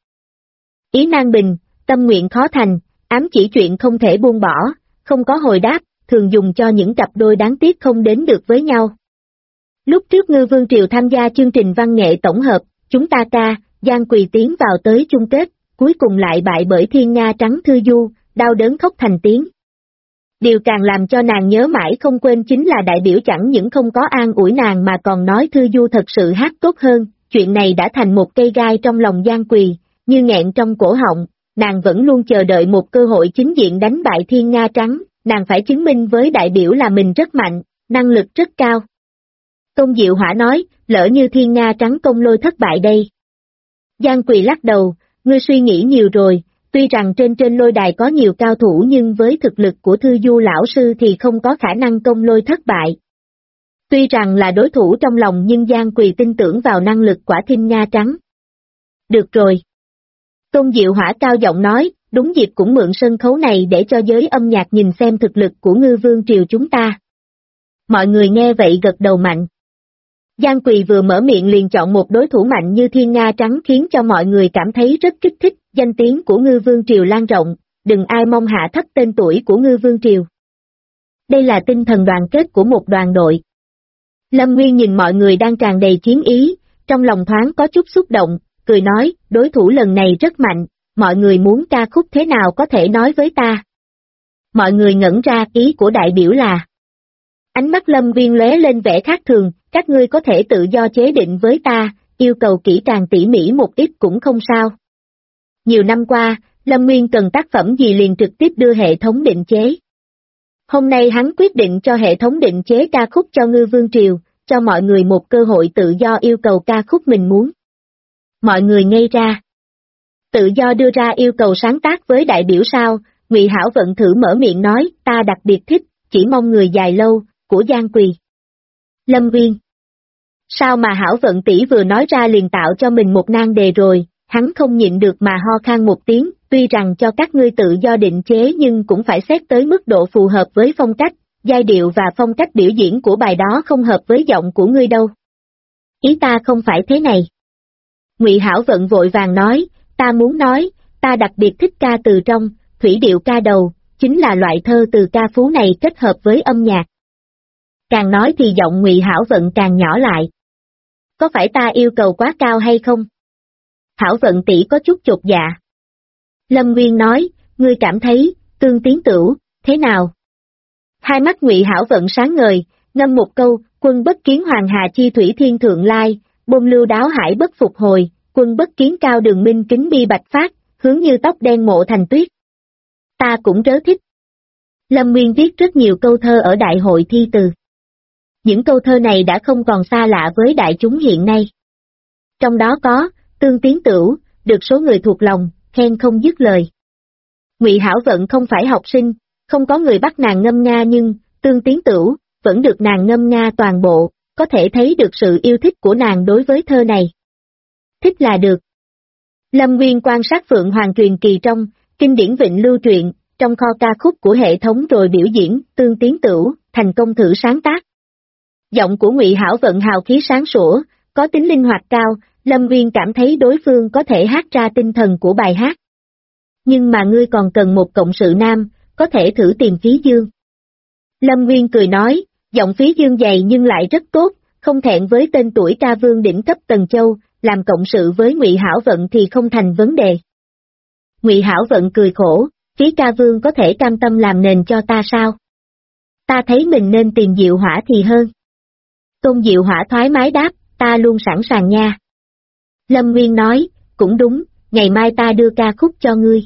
Speaker 1: Ý nan bình, tâm nguyện khó thành, ám chỉ chuyện không thể buông bỏ, không có hồi đáp, thường dùng cho những cặp đôi đáng tiếc không đến được với nhau. Lúc trước Ngư Vương Triều tham gia chương trình văn nghệ tổng hợp, chúng ta ca, Giang Quỳ tiến vào tới chung kết, cuối cùng lại bại bởi Thiên Nga trắng Thư Du, đau đớn khóc thành tiếng. Điều càng làm cho nàng nhớ mãi không quên chính là đại biểu chẳng những không có an ủi nàng mà còn nói Thư Du thật sự hát tốt hơn, chuyện này đã thành một cây gai trong lòng Giang Quỳ, như nghẹn trong cổ họng, nàng vẫn luôn chờ đợi một cơ hội chính diện đánh bại Thiên Nga trắng, nàng phải chứng minh với đại biểu là mình rất mạnh, năng lực rất cao. Công Diệu Hỏa nói, lỡ như Thiên Nga trắng công lôi thất bại đây. Giang Quỳ lắc đầu, ngươi suy nghĩ nhiều rồi, tuy rằng trên lôi đài có nhiều cao thủ nhưng với thực lực của Thư Du lão sư thì không có khả năng công lôi thất bại. Tuy rằng là đối thủ trong lòng nhưng Giang Quỳ tin tưởng vào năng lực quả Thinh Nga Trắng. Được rồi. Tôn Diệu Hỏa cao giọng nói, đúng dịp cũng mượn sân khấu này để cho giới âm nhạc nhìn xem thực lực của Ngư Vương Triều chúng ta. Mọi người nghe vậy gật đầu mạnh. Giang Quỳ vừa mở miệng liền chọn một đối thủ mạnh như Thiên Nga Trắng khiến cho mọi người cảm thấy rất kích thích, danh tiếng của Ngư Vương Triều lan rộng, đừng ai mong hạ thấp tên tuổi của Ngư Vương Triều. Đây là tinh thần đoàn kết của một đoàn đội. Lâm Nguyên nhìn mọi người đang tràn đầy chiến ý, trong lòng thoáng có chút xúc động, cười nói, đối thủ lần này rất mạnh, mọi người muốn ca khúc thế nào có thể nói với ta. Mọi người ngẩn ra, ý của đại biểu là. Ánh mắt Lâm Nguyên lóe lên vẻ khác thường, các ngươi có thể tự do chế định với ta, yêu cầu kỹ càng tỉ mỉ một ít cũng không sao. Nhiều năm qua, Lâm Nguyên cần tác phẩm gì liền trực tiếp đưa hệ thống định chế. Hôm nay hắn quyết định cho hệ thống định chế ca khúc cho Ngư Vương Triều, cho mọi người một cơ hội tự do yêu cầu ca khúc mình muốn. Mọi người ngây ra. Tự do đưa ra yêu cầu sáng tác với đại biểu sao, Ngụy Hảo Vận thử mở miệng nói, ta đặc biệt thích, chỉ mong người dài lâu, của Giang Quỳ. Lâm Nguyên. Sao mà Hảo Vận tỷ vừa nói ra liền tạo cho mình một nan đề rồi, hắn không nhịn được mà ho khan một tiếng, tuy rằng cho các ngươi tự do định chế nhưng cũng phải xét tới mức độ phù hợp với phong cách, giai điệu và phong cách biểu diễn của bài đó không hợp với giọng của ngươi đâu. Ý ta không phải thế này. Ngụy Hảo Vận vội vàng nói, ta muốn nói, ta đặc biệt thích ca từ trong, thủy điệu ca đầu, chính là loại thơ từ ca phú này kết hợp với âm nhạc. Càng nói thì giọng Ngụy Hảo Vận càng nhỏ lại. Có phải ta yêu cầu quá cao hay không? Hảo Vận tỷ có chút chột dạ. Lâm Nguyên nói, ngươi cảm thấy, Tương Tiến Tửu, thế nào? Hai mắt Ngụy Hảo Vận sáng ngời, ngâm một câu, quân bất kiến hoàng hà chi thủy thiên thượng lai, bôn lưu đáo hải bất phục hồi, quân bất kiến cao đường minh kính bi bạch phát, hướng như tóc đen mộ thành tuyết. Ta cũng rất thích. Lâm Nguyên viết rất nhiều câu thơ ở đại hội thi từ. Những câu thơ này đã không còn xa lạ với đại chúng hiện nay. Trong đó có, Tương Tiến Tửu, được số người thuộc lòng, khen không dứt lời. Ngụy Hảo Vận không phải học sinh, không có người bắt nàng ngâm nga nhưng, Tương Tiến Tửu, vẫn được nàng ngâm nga toàn bộ, có thể thấy được sự yêu thích của nàng đối với thơ này. Thích là được. Lâm Nguyên quan sát Phượng Hoàng truyền kỳ trong, kinh điển vịnh lưu truyện, trong kho ca khúc của hệ thống rồi biểu diễn, Tương Tiến Tửu, thành công thử sáng tác. Giọng của Ngụy Hảo Vận hào khí sáng sủa, có tính linh hoạt cao, Lâm Nguyên cảm thấy đối phương có thể hát ra tinh thần của bài hát. Nhưng mà ngươi còn cần một cộng sự nam, có thể thử tìm Phí Dương. Lâm Nguyên cười nói, giọng Phí Dương dày nhưng lại rất tốt, không thẹn với tên tuổi ca vương đỉnh cấp Tần Châu, làm cộng sự với Ngụy Hảo Vận thì không thành vấn đề. Ngụy Hảo Vận cười khổ, Phí ca vương có thể cam tâm làm nền cho ta sao? Ta thấy mình nên tìm Diệu Hỏa thì hơn. Tôn Diệu Hỏa thoải mái đáp, ta luôn sẵn sàng nha. Lâm Nguyên nói, cũng đúng, ngày mai ta đưa ca khúc cho ngươi.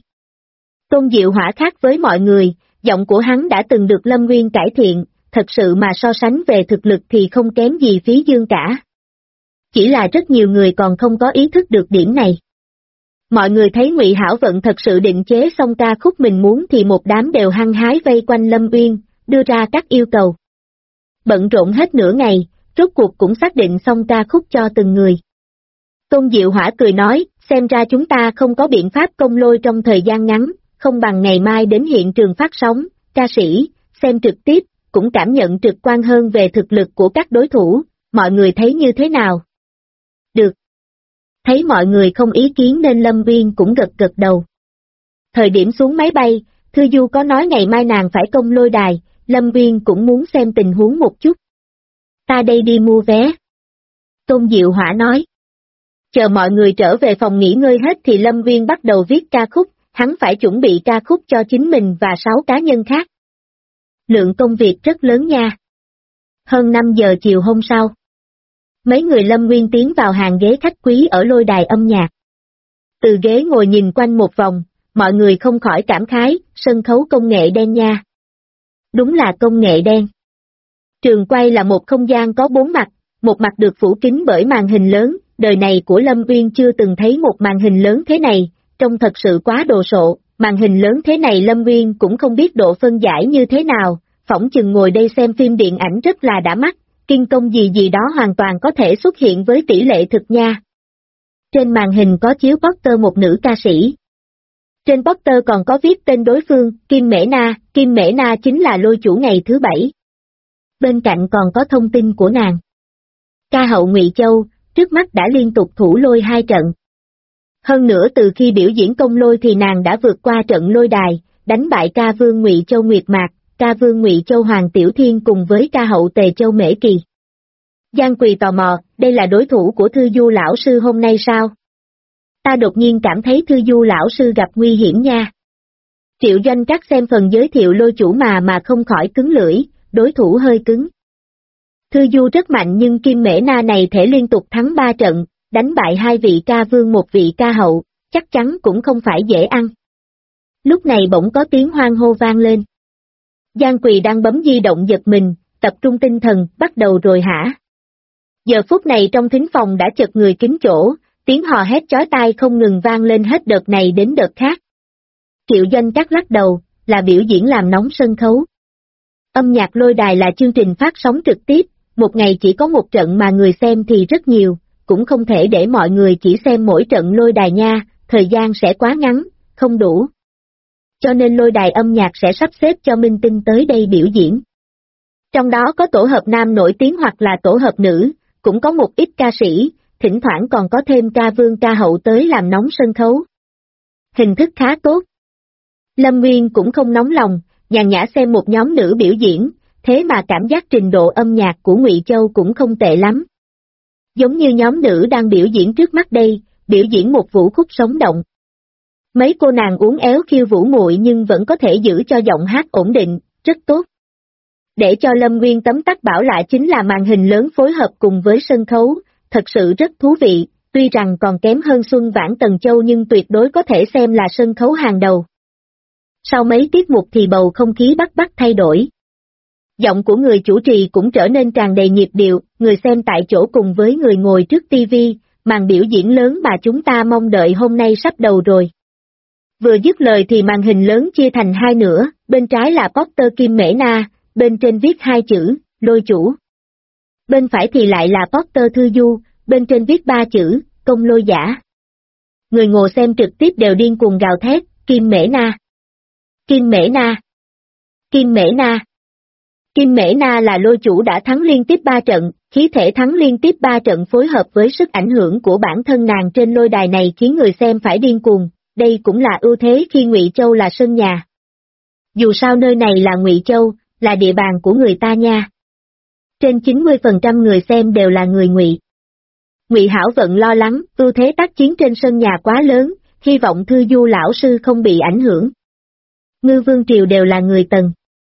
Speaker 1: Tôn Diệu Hỏa khác với mọi người, giọng của hắn đã từng được Lâm Nguyên cải thiện, thật sự mà so sánh về thực lực thì không kém gì Phí Dương cả. Chỉ là rất nhiều người còn không có ý thức được điểm này. Mọi người thấy Ngụy Hảo Vận thật sự định chế xong ca khúc mình muốn thì một đám đều hăng hái vây quanh Lâm Nguyên, đưa ra các yêu cầu. Bận rộn hết nửa ngày, rốt cuộc cũng xác định xong ca khúc cho từng người. Tôn Diệu Hỏa cười nói, xem ra chúng ta không có biện pháp công lôi trong thời gian ngắn, không bằng ngày mai đến hiện trường phát sóng, ca sĩ, xem trực tiếp, cũng cảm nhận trực quan hơn về thực lực của các đối thủ, mọi người thấy như thế nào? Được. Thấy mọi người không ý kiến nên Lâm Nguyên cũng gật gật đầu. Thời điểm xuống máy bay, Thư Du có nói ngày mai nàng phải công lôi đài, Lâm Nguyên cũng muốn xem tình huống một chút. Ta đây đi mua vé. Tôn Diệu Hỏa nói. Chờ mọi người trở về phòng nghỉ ngơi hết thì Lâm Nguyên bắt đầu viết ca khúc, hắn phải chuẩn bị ca khúc cho chính mình và 6 cá nhân khác. Lượng công việc rất lớn nha. Hơn 5 giờ chiều hôm sau. Mấy người Lâm Nguyên tiến vào hàng ghế khách quý ở lôi đài âm nhạc. Từ ghế ngồi nhìn quanh một vòng, mọi người không khỏi cảm khái, sân khấu công nghệ đen nha. Đúng là công nghệ đen. Trường quay là một không gian có 4 mặt, một mặt được phủ kín bởi màn hình lớn, đời này của Lâm Nguyên chưa từng thấy một màn hình lớn thế này, trông thật sự quá đồ sộ, màn hình lớn thế này Lâm Nguyên cũng không biết độ phân giải như thế nào, phỏng chừng ngồi đây xem phim điện ảnh rất là đã mắt, kinh công gì gì đó hoàn toàn có thể xuất hiện với tỷ lệ thực nha. Trên màn hình có chiếu poster một nữ ca sĩ. Trên poster còn có viết tên đối phương, Kim Mễ Na chính là lôi chủ ngày thứ 7. Bên cạnh còn có thông tin của nàng. Ca hậu Ngụy Châu, trước mắt đã liên tục thủ lôi 2 trận. Hơn nữa từ khi biểu diễn công lôi thì nàng đã vượt qua trận lôi đài, đánh bại ca vương Ngụy Châu Nguyệt Mạc, ca vương Ngụy Châu Hoàng Tiểu Thiên cùng với ca hậu Tề Châu Mễ Kỳ. Giang Quỳ tò mò, đây là đối thủ của Thư Du lão sư hôm nay sao? Ta đột nhiên cảm thấy Thư Du lão sư gặp nguy hiểm nha. Triệu Doanh Trác xem phần giới thiệu lôi chủ mà không khỏi cứng lưỡi, đối thủ hơi cứng. Thư Du rất mạnh nhưng Kim Mễ Na này thể liên tục thắng 3 trận, đánh bại 2 vị ca vương một vị ca hậu, chắc chắn cũng không phải dễ ăn. Lúc này bỗng có tiếng hoan hô vang lên. Giang Quỳ đang bấm di động giật mình, tập trung tinh thần, bắt đầu rồi hả? Giờ phút này trong thính phòng đã chật người kín chỗ, tiếng hò hét chói tai không ngừng vang lên hết đợt này đến đợt khác. Triệu Doanh Trác lắc đầu, là biểu diễn làm nóng sân khấu. Âm nhạc lôi đài là chương trình phát sóng trực tiếp, một ngày chỉ có một trận mà người xem thì rất nhiều, cũng không thể để mọi người chỉ xem mỗi trận lôi đài nha, thời gian sẽ quá ngắn, không đủ. Cho nên lôi đài âm nhạc sẽ sắp xếp cho minh tinh tới đây biểu diễn. Trong đó có tổ hợp nam nổi tiếng hoặc là tổ hợp nữ, cũng có một ít ca sĩ, thỉnh thoảng còn có thêm ca vương ca hậu tới làm nóng sân khấu. Hình thức khá tốt. Lâm Nguyên cũng không nóng lòng, nhàn nhã xem một nhóm nữ biểu diễn, thế mà cảm giác trình độ âm nhạc của Ngụy Châu cũng không tệ lắm. Giống như nhóm nữ đang biểu diễn trước mắt đây, biểu diễn một vũ khúc sống động. Mấy cô nàng uốn éo khiêu vũ muội nhưng vẫn có thể giữ cho giọng hát ổn định, rất tốt. Để cho Lâm Nguyên tấm tắc bảo lạ chính là màn hình lớn phối hợp cùng với sân khấu, thật sự rất thú vị, tuy rằng còn kém hơn Xuân Vãn Tần Châu nhưng tuyệt đối có thể xem là sân khấu hàng đầu. Sau mấy tiết mục thì bầu không khí bắt thay đổi. Giọng của người chủ trì cũng trở nên tràn đầy nhịp điệu, người xem tại chỗ cùng với người ngồi trước tivi, màn biểu diễn lớn mà chúng ta mong đợi hôm nay sắp đầu rồi. Vừa dứt lời thì màn hình lớn chia thành 2 nửa, bên trái là poster Kim Mễ Na, bên trên viết 2 chữ, lôi chủ. Bên phải thì lại là poster Thư Du, bên trên viết 3 chữ, công lôi giả. Người ngồi xem trực tiếp đều điên cuồng gào thét, Kim Mễ Na. Kim Mễ Na. Kim Mễ Na. Kim Mễ Na là lôi chủ đã thắng liên tiếp 3 trận, khí thể thắng liên tiếp 3 trận phối hợp với sức ảnh hưởng của bản thân nàng trên lôi đài này khiến người xem phải điên cuồng, đây cũng là ưu thế khi Ngụy Châu là sân nhà. Dù sao nơi này là Ngụy Châu, là địa bàn của người ta nha. Trên 90% người xem đều là người Ngụy. Ngụy Hảo Vận lo lắng, ưu thế tác chiến trên sân nhà quá lớn, hy vọng Thư Du lão sư không bị ảnh hưởng. Ngư Vương Triều đều là người Tần.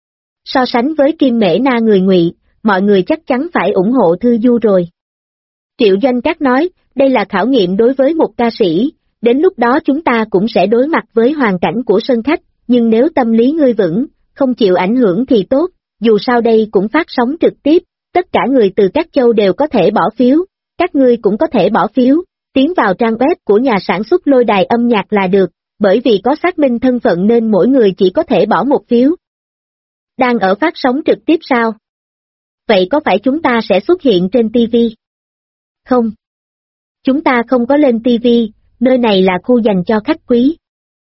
Speaker 1: So sánh với Kim Mễ Na người Ngụy, mọi người chắc chắn phải ủng hộ Thư Du rồi. Triệu Doanh Trác nói, đây là khảo nghiệm đối với một ca sĩ, đến lúc đó chúng ta cũng sẽ đối mặt với hoàn cảnh của sân khách, nhưng nếu tâm lý ngươi vững, không chịu ảnh hưởng thì tốt, dù sao đây cũng phát sóng trực tiếp, tất cả người từ các châu đều có thể bỏ phiếu, các ngươi cũng có thể bỏ phiếu, tiến vào trang web của nhà sản xuất lôi đài âm nhạc là được, bởi vì có xác minh thân phận nên mỗi người chỉ có thể bỏ một phiếu. Đang ở phát sóng trực tiếp sao? Vậy có phải chúng ta sẽ xuất hiện trên TV? Không. Chúng ta không có lên TV, nơi này là khu dành cho khách quý.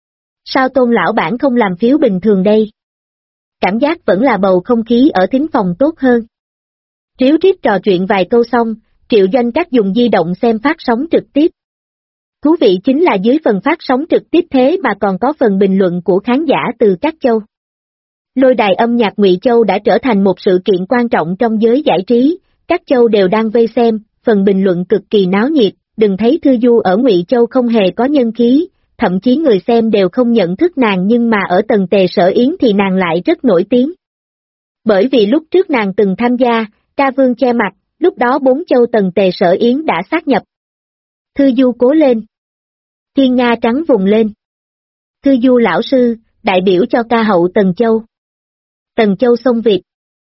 Speaker 1: Sao Tôn lão bản không làm phiếu bình thường đây? Cảm giác vẫn là bầu không khí ở thính phòng tốt hơn. Ríu rít trò chuyện vài câu xong, Triệu Doanh Trác dùng di động xem phát sóng trực tiếp. Thú vị chính là dưới phần phát sóng trực tiếp thế mà còn có phần bình luận của khán giả từ các châu. Lôi đài âm nhạc Ngụy Châu đã trở thành một sự kiện quan trọng trong giới giải trí, các châu đều đang vây xem, phần bình luận cực kỳ náo nhiệt, đừng thấy Thư Du ở Ngụy Châu không hề có nhân khí, thậm chí người xem đều không nhận thức nàng nhưng mà ở tầng Tề Sở Yến thì nàng lại rất nổi tiếng. Bởi vì lúc trước nàng từng tham gia, ca vương che mặt, lúc đó 4 châu tầng Tề Sở Yến đã sát nhập. Thư Du cố lên. Thiên Nga trắng vùng lên. Thư Du lão sư, đại biểu cho ca hậu Tần Châu. Tần Châu sông Việt.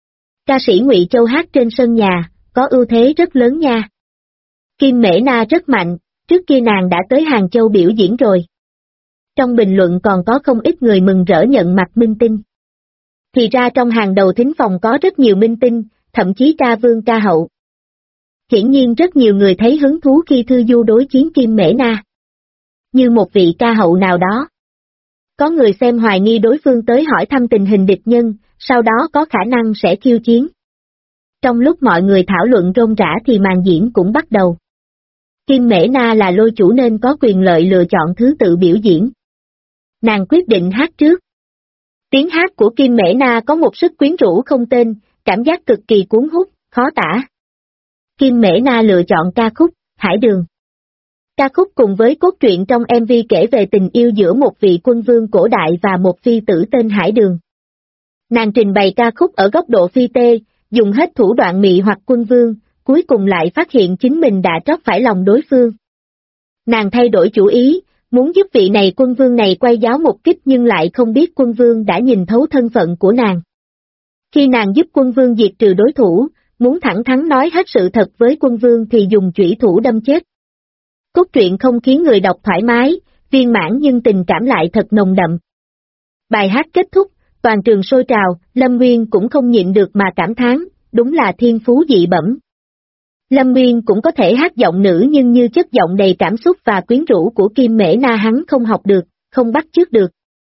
Speaker 1: Ca sĩ Ngụy Châu hát trên sân nhà, có ưu thế rất lớn nha. Kim Mễ Na rất mạnh, trước kia nàng đã tới Hàng Châu biểu diễn rồi. Trong bình luận còn có không ít người mừng rỡ nhận mặt minh tinh. Thì ra trong hàng đầu thính phòng có rất nhiều minh tinh, thậm chí ca vương ca hậu. Hiển nhiên rất nhiều người thấy hứng thú khi Thư Du đối chiến Kim Mễ Na. Như một vị ca hậu nào đó. Có người xem hoài nghi đối phương tới hỏi thăm tình hình địch nhân, sau đó có khả năng sẽ khiêu chiến. Trong lúc mọi người thảo luận rôm rã thì màn diễn cũng bắt đầu. Kim Mễ Na là lôi chủ nên có quyền lợi lựa chọn thứ tự biểu diễn. Nàng quyết định hát trước. Tiếng hát của Kim Mễ Na có một sức quyến rũ không tên, cảm giác cực kỳ cuốn hút, khó tả. Kim Mễ Na lựa chọn ca khúc Hải Đường. Ca khúc cùng với cốt truyện trong MV kể về tình yêu giữa một vị quân vương cổ đại và một phi tử tên Hải Đường. Nàng trình bày ca khúc ở góc độ phi tê, dùng hết thủ đoạn mị hoặc quân vương, cuối cùng lại phát hiện chính mình đã trót phải lòng đối phương. Nàng thay đổi chủ ý, muốn giúp vị này quân vương này quay giáo một kích nhưng lại không biết quân vương đã nhìn thấu thân phận của nàng. Khi nàng giúp quân vương diệt trừ đối thủ, muốn thẳng thắn nói hết sự thật với quân vương thì dùng chủy thủ đâm chết. Cốt truyện không khiến người đọc thoải mái, viên mãn nhưng tình cảm lại thật nồng đậm. Bài hát kết thúc, toàn trường sôi trào, Lâm Nguyên cũng không nhịn được mà cảm thán, đúng là thiên phú dị bẩm. Lâm Nguyên cũng có thể hát giọng nữ nhưng như chất giọng đầy cảm xúc và quyến rũ của Kim Mễ Na hắn không học được, không bắt chước được.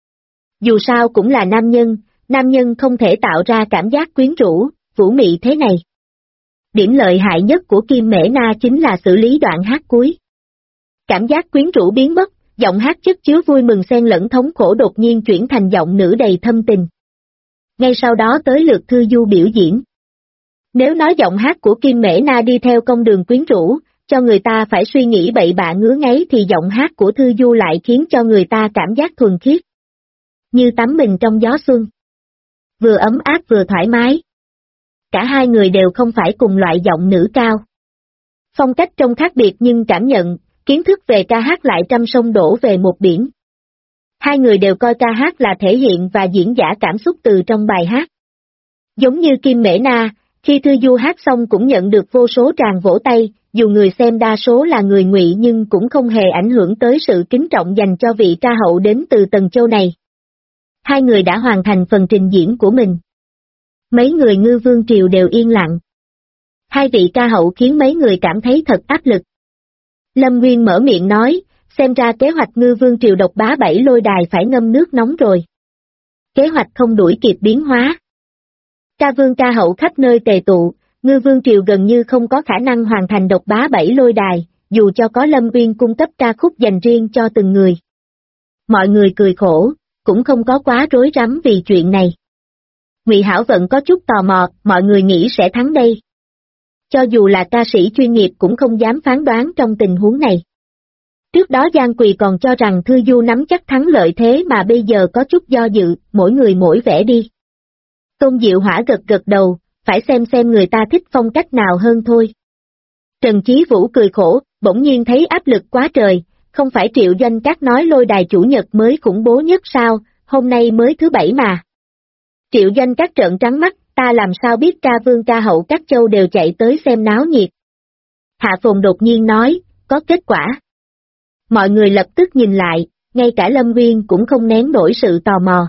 Speaker 1: Dù sao cũng là nam nhân không thể tạo ra cảm giác quyến rũ, vũ mị thế này. Điểm lợi hại nhất của Kim Mễ Na chính là xử lý đoạn hát cuối. Cảm giác quyến rũ biến mất, giọng hát chất chứa vui mừng xen lẫn thống khổ đột nhiên chuyển thành giọng nữ đầy thâm tình. Ngay sau đó tới lượt Thư Du biểu diễn. Nếu nói giọng hát của Kim Mễ Na đi theo con đường quyến rũ, cho người ta phải suy nghĩ bậy bạ ngứa ngáy thì giọng hát của Thư Du lại khiến cho người ta cảm giác thuần khiết. Như tắm mình trong gió xuân. Vừa ấm áp vừa thoải mái. Cả hai người đều không phải cùng loại giọng nữ cao. Phong cách trông khác biệt nhưng cảm nhận, kiến thức về ca hát lại trăm sông đổ về một biển. Hai người đều coi ca hát là thể hiện và diễn giả cảm xúc từ trong bài hát. Giống như Kim Mễ Na, khi Thư Du hát xong cũng nhận được vô số tràng vỗ tay, dù người xem đa số là người Ngụy nhưng cũng không hề ảnh hưởng tới sự kính trọng dành cho vị ca hậu đến từ Tần Châu này. Hai người đã hoàn thành phần trình diễn của mình. Mấy người Ngư Vương Triều đều yên lặng. Hai vị ca hậu khiến mấy người cảm thấy thật áp lực. Lâm Nguyên mở miệng nói, xem ra kế hoạch Ngư Vương Triều độc bá 7 lôi đài phải ngâm nước nóng rồi. Kế hoạch không đuổi kịp biến hóa. Ca vương ca hậu khắp nơi tề tụ, Ngư Vương Triều gần như không có khả năng hoàn thành độc bá 7 lôi đài, dù cho có Lâm Nguyên cung cấp ca khúc dành riêng cho từng người. Mọi người cười khổ, cũng không có quá rối rắm vì chuyện này. Ngụy Hảo Vận có chút tò mò, mọi người nghĩ sẽ thắng đây. Cho dù là ca sĩ chuyên nghiệp cũng không dám phán đoán trong tình huống này. Trước đó Giang Quỳ còn cho rằng Thư Du nắm chắc thắng lợi thế mà bây giờ có chút do dự, mỗi người mỗi vẻ đi. Tôn Diệu Hỏa gật gật đầu, phải xem người ta thích phong cách nào hơn thôi. Trần Chí Vũ cười khổ, bỗng nhiên thấy áp lực quá trời, không phải Triệu Doanh Các nói lôi đài chủ nhật mới khủng bố nhất sao, hôm nay mới thứ 7 mà. Triệu Doanh Các trợn trắng mắt, ta làm sao biết ca vương ca hậu các châu đều chạy tới xem náo nhiệt. Hạ Phồn đột nhiên nói, có kết quả. Mọi người lập tức nhìn lại, ngay cả Lâm Nguyên cũng không nén nổi sự tò mò.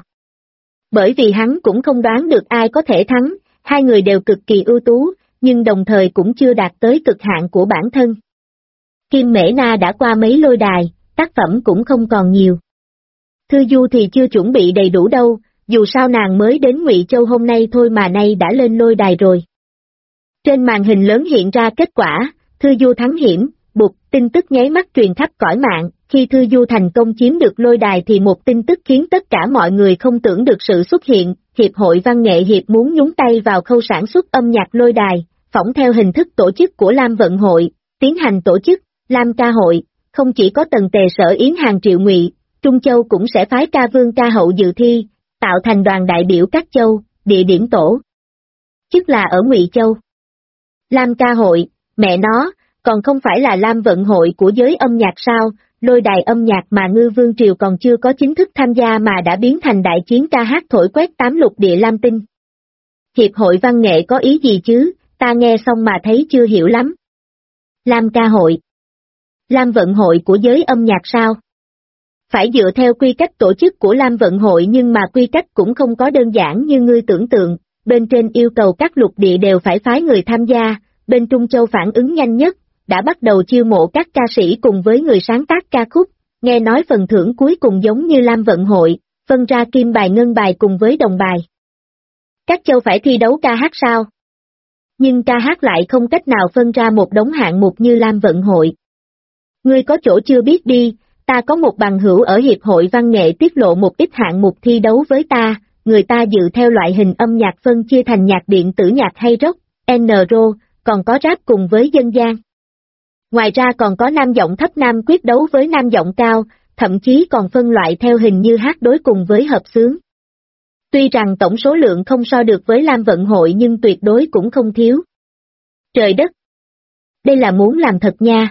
Speaker 1: Bởi vì hắn cũng không đoán được ai có thể thắng, hai người đều cực kỳ ưu tú, nhưng đồng thời cũng chưa đạt tới cực hạn của bản thân. Kim Mễ Na đã qua mấy lôi đài, tác phẩm cũng không còn nhiều. Thư Du thì chưa chuẩn bị đầy đủ đâu, dù sao nàng mới đến Ngụy Châu hôm nay thôi mà nay đã lên lôi đài rồi. Trên màn hình lớn hiện ra kết quả, Thư Du thắng hiểm, bụt, tin tức nháy mắt truyền khắp cõi mạng, khi Thư Du thành công chiếm được lôi đài thì một tin tức khiến tất cả mọi người không tưởng được sự xuất hiện, Hiệp hội Văn nghệ Hiệp muốn nhúng tay vào khâu sản xuất âm nhạc lôi đài, phỏng theo hình thức tổ chức của Lam Vận Hội, tiến hành tổ chức, Lam Ca Hội, không chỉ có Tần Tề Sở Yến Hàng Triệu Ngụy, Trung Châu cũng sẽ phái ca vương ca hậu dự thi, tạo thành đoàn đại biểu các châu, địa điểm tổ. Chức là ở Ngụy Châu. Lam Ca Hội, mẹ nó, còn không phải là Lam Vận Hội của giới âm nhạc sao, lôi đài âm nhạc mà Ngư Vương Triều còn chưa có chính thức tham gia mà đã biến thành đại chiến ca hát thổi quét 8 lục địa Lam Tinh. Hiệp hội Văn nghệ có ý gì chứ, ta nghe xong mà thấy chưa hiểu lắm. Lam Ca Hội. Lam Vận Hội của giới âm nhạc sao? Phải dựa theo quy cách tổ chức của Lam Vận Hội, nhưng mà quy cách cũng không có đơn giản như ngươi tưởng tượng, bên trên yêu cầu các lục địa đều phải phái người tham gia, bên Trung Châu phản ứng nhanh nhất, đã bắt đầu chiêu mộ các ca sĩ cùng với người sáng tác ca khúc, nghe nói phần thưởng cuối cùng giống như Lam Vận Hội, phân ra kim bài ngân bài cùng với đồng bài. Các châu phải thi đấu ca hát sao? Nhưng ca hát lại không cách nào phân ra một đống hạng mục như Lam Vận Hội. Ngươi có chỗ chưa biết đi, ta có một bằng hữu ở Hiệp hội Văn nghệ tiết lộ một ít hạng mục thi đấu với ta, người ta dự theo loại hình âm nhạc phân chia thành nhạc điện tử, nhạc hay rock, NRO, còn có rap cùng với dân gian. Ngoài ra còn có nam giọng thấp nam quyết đấu với nam giọng cao, thậm chí còn phân loại theo hình như hát đối cùng với hợp xướng. Tuy rằng tổng số lượng không so được với Lam Vận Hội nhưng tuyệt đối cũng không thiếu. Trời đất! Đây là muốn làm thật nha.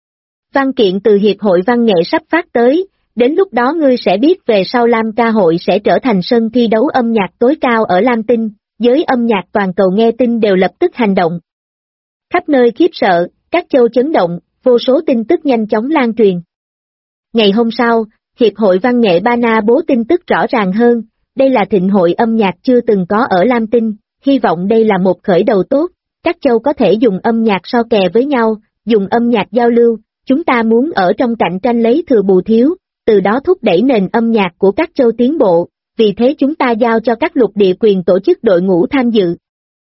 Speaker 1: Văn kiện từ Hiệp hội Văn nghệ sắp phát tới, đến lúc đó ngươi sẽ biết về sau Lam ca hội sẽ trở thành sân thi đấu âm nhạc tối cao ở Lam Tinh, giới âm nhạc toàn cầu nghe tin đều lập tức hành động. Khắp nơi khiếp sợ, các châu chấn động, vô số tin tức nhanh chóng lan truyền. Ngày hôm sau, Hiệp hội Văn nghệ Bana bố tin tức rõ ràng hơn, đây là thịnh hội âm nhạc chưa từng có ở Lam Tinh, hy vọng đây là một khởi đầu tốt, các châu có thể dùng âm nhạc so kè với nhau, dùng âm nhạc giao lưu, chúng ta muốn ở trong cạnh tranh lấy thừa bù thiếu, từ đó thúc đẩy nền âm nhạc của các châu tiến bộ, vì thế chúng ta giao cho các lục địa quyền tổ chức đội ngũ tham dự.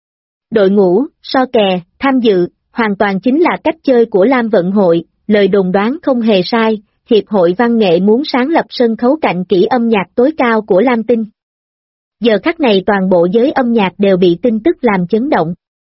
Speaker 1: Đội ngũ, so kè, tham dự, hoàn toàn chính là cách chơi của Lam Vận Hội, lời đồn đoán không hề sai, Hiệp hội Văn nghệ muốn sáng lập sân khấu cạnh kỹ âm nhạc tối cao của Lam Tinh. Giờ khắc này toàn bộ giới âm nhạc đều bị tin tức làm chấn động.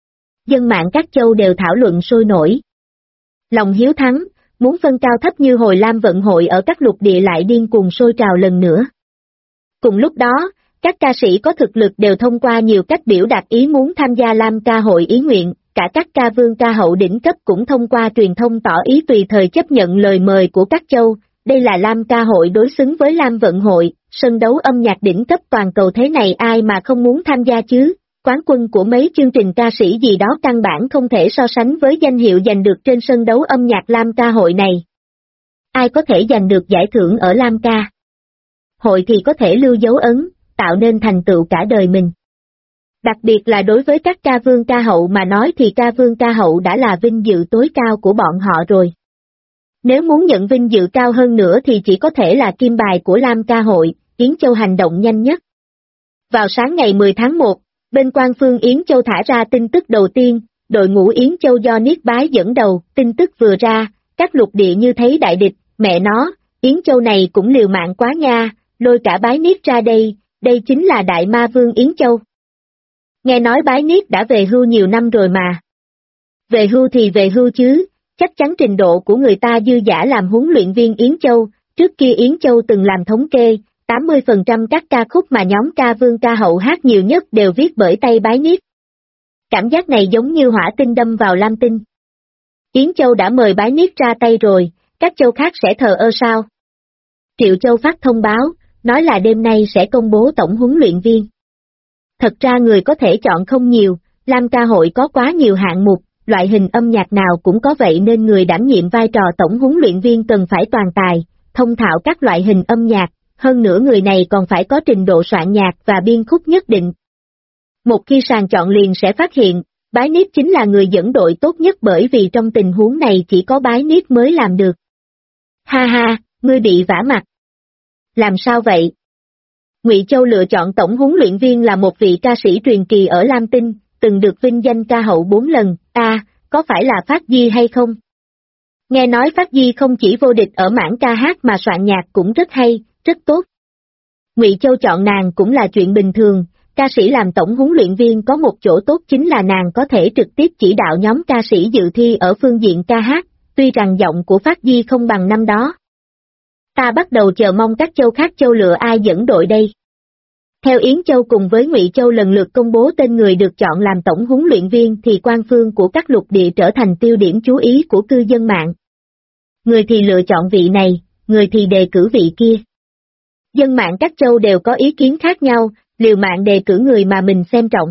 Speaker 1: Dân mạng các châu đều thảo luận sôi nổi. Lòng hiếu thắng, muốn phân cao thấp như hồi Lam Vận Hội ở các lục địa lại điên cuồng sôi trào lần nữa. Cùng lúc đó, các ca sĩ có thực lực đều thông qua nhiều cách biểu đạt ý muốn tham gia Lam ca hội ý nguyện, cả các ca vương ca hậu đỉnh cấp cũng thông qua truyền thông tỏ ý tùy thời chấp nhận lời mời của các châu, đây là Lam ca hội đối xứng với Lam Vận Hội, sân đấu âm nhạc đỉnh cấp toàn cầu thế này ai mà không muốn tham gia chứ, quán quân của mấy chương trình ca sĩ gì đó căn bản không thể so sánh với danh hiệu giành được trên sân đấu âm nhạc Lam ca hội này. Ai có thể giành được giải thưởng ở Lam ca hội thì có thể lưu dấu ấn, tạo nên thành tựu cả đời mình. Đặc biệt là đối với các ca vương ca hậu mà nói thì ca vương ca hậu đã là vinh dự tối cao của bọn họ rồi. Nếu muốn nhận vinh dự cao hơn nữa thì chỉ có thể là kim bài của Lam ca hội, Yến Châu hành động nhanh nhất. Vào sáng ngày 10 tháng 1, bên quan phương Yến Châu thả ra tin tức đầu tiên, đội ngũ Yến Châu do Niết Bái dẫn đầu, tin tức vừa ra, các lục địa như thấy đại địch, mẹ nó, Yến Châu này cũng liều mạng quá nha, lôi cả Bái Niết ra đây chính là Đại Ma Vương Yến Châu. Nghe nói Bái Niết đã về hưu nhiều năm rồi mà. Về hưu thì về hưu chứ, chắc chắn trình độ của người ta dư dả làm huấn luyện viên Yến Châu, trước kia Yến Châu từng làm thống kê, 80% các ca khúc mà nhóm ca vương ca hậu hát nhiều nhất đều viết bởi tay Bái Niết. Cảm giác này giống như hỏa tinh đâm vào Lam Tinh. Yến Châu đã mời Bái Niết ra tay rồi, các châu khác sẽ thờ ơ sao? Triệu Châu phát thông báo, nói là đêm nay sẽ công bố tổng huấn luyện viên. Thật ra người có thể chọn không nhiều, Lam ca hội có quá nhiều hạng mục, loại hình âm nhạc nào cũng có vậy nên người đảm nhiệm vai trò tổng huấn luyện viên cần phải toàn tài, thông thạo các loại hình âm nhạc, hơn nữa người này còn phải có trình độ soạn nhạc và biên khúc nhất định. Một khi sàng chọn liền sẽ phát hiện, Bái Niết chính là người dẫn đội tốt nhất bởi vì trong tình huống này chỉ có Bái Niết mới làm được. Ha ha, ngươi bị vả mặt. Làm sao vậy? Ngụy Châu lựa chọn tổng huấn luyện viên là một vị ca sĩ truyền kỳ ở Lam Tinh, từng được vinh danh ca hậu 4 lần, có phải là Phát Di hay không? Nghe nói Phát Di không chỉ vô địch ở mảng ca hát mà soạn nhạc cũng rất hay, rất tốt. Ngụy Châu chọn nàng cũng là chuyện bình thường, ca sĩ làm tổng huấn luyện viên có một chỗ tốt chính là nàng có thể trực tiếp chỉ đạo nhóm ca sĩ dự thi ở phương diện ca hát, tuy rằng giọng của Phát Di không bằng năm đó. Ta bắt đầu chờ mong các châu khác châu lựa ai dẫn đội đây. Theo Yến Châu cùng với Ngụy Châu lần lượt công bố tên người được chọn làm tổng huấn luyện viên thì quan phương của các lục địa trở thành tiêu điểm chú ý của cư dân mạng. Người thì lựa chọn vị này, người thì đề cử vị kia. Dân mạng các châu đều có ý kiến khác nhau, liều mạng đề cử người mà mình xem trọng.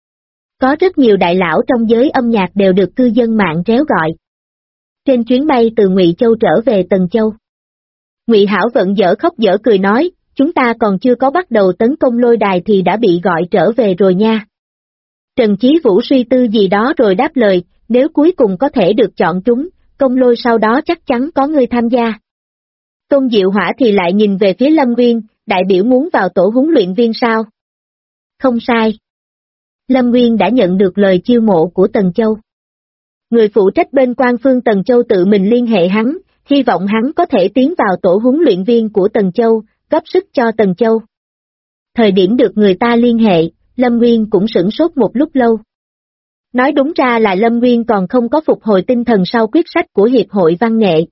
Speaker 1: Có rất nhiều đại lão trong giới âm nhạc đều được cư dân mạng réo gọi. Trên chuyến bay từ Ngụy Châu trở về Tần Châu, Ngụy Hảo Vận dở khóc dở cười nói, chúng ta còn chưa có bắt đầu tấn công lôi đài thì đã bị gọi trở về rồi nha. Trần Chí Vũ suy tư gì đó rồi đáp lời, nếu cuối cùng có thể được chọn trúng, công lôi sau đó chắc chắn có người tham gia. Tôn Diệu Hỏa thì lại nhìn về phía Lâm Nguyên, đại biểu muốn vào tổ huấn luyện viên sao? Không sai. Lâm Nguyên đã nhận được lời chiêu mộ của Tần Châu. Người phụ trách bên Quan Phương Tần Châu tự mình liên hệ hắn, hy vọng hắn có thể tiến vào tổ huấn luyện viên của Tần Châu, góp sức cho Tần Châu. Thời điểm được người ta liên hệ, Lâm Nguyên cũng sửng sốt một lúc lâu. Nói đúng ra là Lâm Nguyên còn không có phục hồi tinh thần sau quyết sách của Hiệp hội Văn nghệ.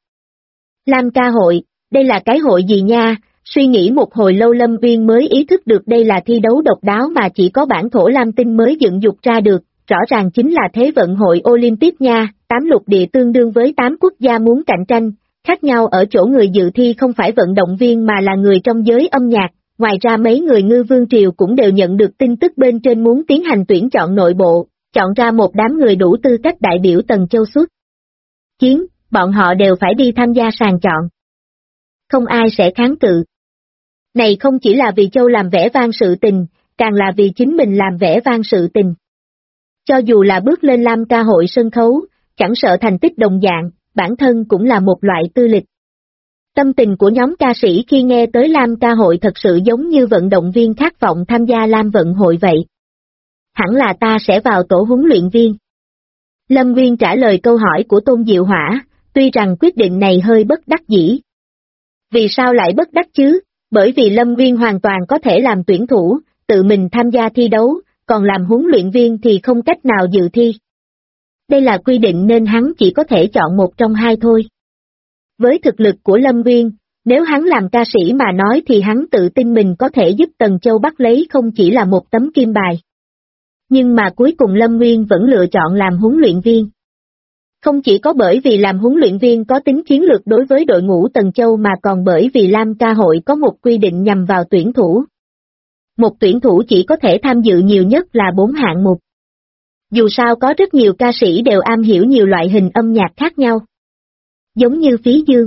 Speaker 1: Lam ca hội, đây là cái hội gì nha? Suy nghĩ một hồi lâu Lâm Nguyên mới ý thức được đây là thi đấu độc đáo mà chỉ có bản thổ Lam Tinh mới dựng dục ra được, rõ ràng chính là Thế vận hội Olympic nha, 8 lục địa tương đương với 8 quốc gia muốn cạnh tranh, khác nhau ở chỗ người dự thi không phải vận động viên mà là người trong giới âm nhạc, ngoài ra mấy người Ngư Vương Triều cũng đều nhận được tin tức bên trên muốn tiến hành tuyển chọn nội bộ, chọn ra một đám người đủ tư cách đại biểu Tần Châu xuất chiến, bọn họ đều phải đi tham gia sàng chọn. Không ai sẽ kháng cự. Này không chỉ là vì Châu làm vẻ vang sự tình, càng là vì chính mình làm vẻ vang sự tình. Cho dù là bước lên Lam ca hội sân khấu, chẳng sợ thành tích đồng dạng, bản thân cũng là một loại tư lịch. Tâm tình của nhóm ca sĩ khi nghe tới Lam ca hội thật sự giống như vận động viên khát vọng tham gia Lam vận hội vậy. Hẳn là ta sẽ vào tổ huấn luyện viên. Lâm Nguyên trả lời câu hỏi của Tôn Diệu Hỏa, tuy rằng quyết định này hơi bất đắc dĩ. Vì sao lại bất đắc chứ? Bởi vì Lâm Nguyên hoàn toàn có thể làm tuyển thủ, tự mình tham gia thi đấu, còn làm huấn luyện viên thì không cách nào dự thi. Đây là quy định nên hắn chỉ có thể chọn một trong hai thôi. Với thực lực của Lâm Nguyên, nếu hắn làm ca sĩ mà nói thì hắn tự tin mình có thể giúp Tần Châu bắt lấy không chỉ là một tấm kim bài. Nhưng mà cuối cùng Lâm Nguyên vẫn lựa chọn làm huấn luyện viên. Không chỉ có bởi vì làm huấn luyện viên có tính chiến lược đối với đội ngũ Tần Châu mà còn bởi vì Lam ca hội có một quy định nhằm vào tuyển thủ. Một tuyển thủ chỉ có thể tham dự nhiều nhất là 4 hạng mục. Dù sao có rất nhiều ca sĩ đều am hiểu nhiều loại hình âm nhạc khác nhau. Giống như Phí Dương.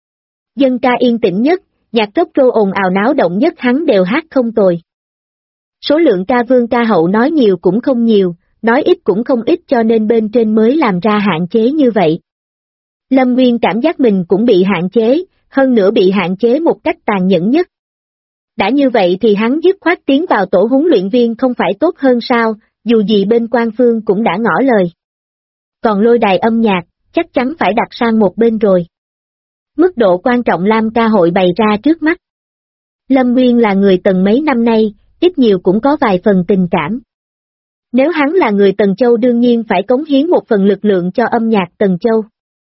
Speaker 1: Dân ca yên tĩnh nhất, nhạc rock ồn ào náo động nhất hắn đều hát không tồi. Số lượng ca vương ca hậu nói nhiều cũng không nhiều, nói ít cũng không ít cho nên bên trên mới làm ra hạn chế như vậy. Lâm Nguyên cảm giác mình cũng bị hạn chế, hơn nữa bị hạn chế một cách tàn nhẫn nhất. Đã như vậy thì hắn dứt khoát tiến vào tổ huấn luyện viên không phải tốt hơn sao, dù gì bên Quan Phương cũng đã ngỏ lời. Còn lôi đài âm nhạc, chắc chắn phải đặt sang một bên rồi. Mức độ quan trọng Lam ca hội bày ra trước mắt. Lâm Nguyên là người Tần mấy năm nay, ít nhiều cũng có vài phần tình cảm. Nếu hắn là người Tần Châu đương nhiên phải cống hiến một phần lực lượng cho âm nhạc Tần Châu.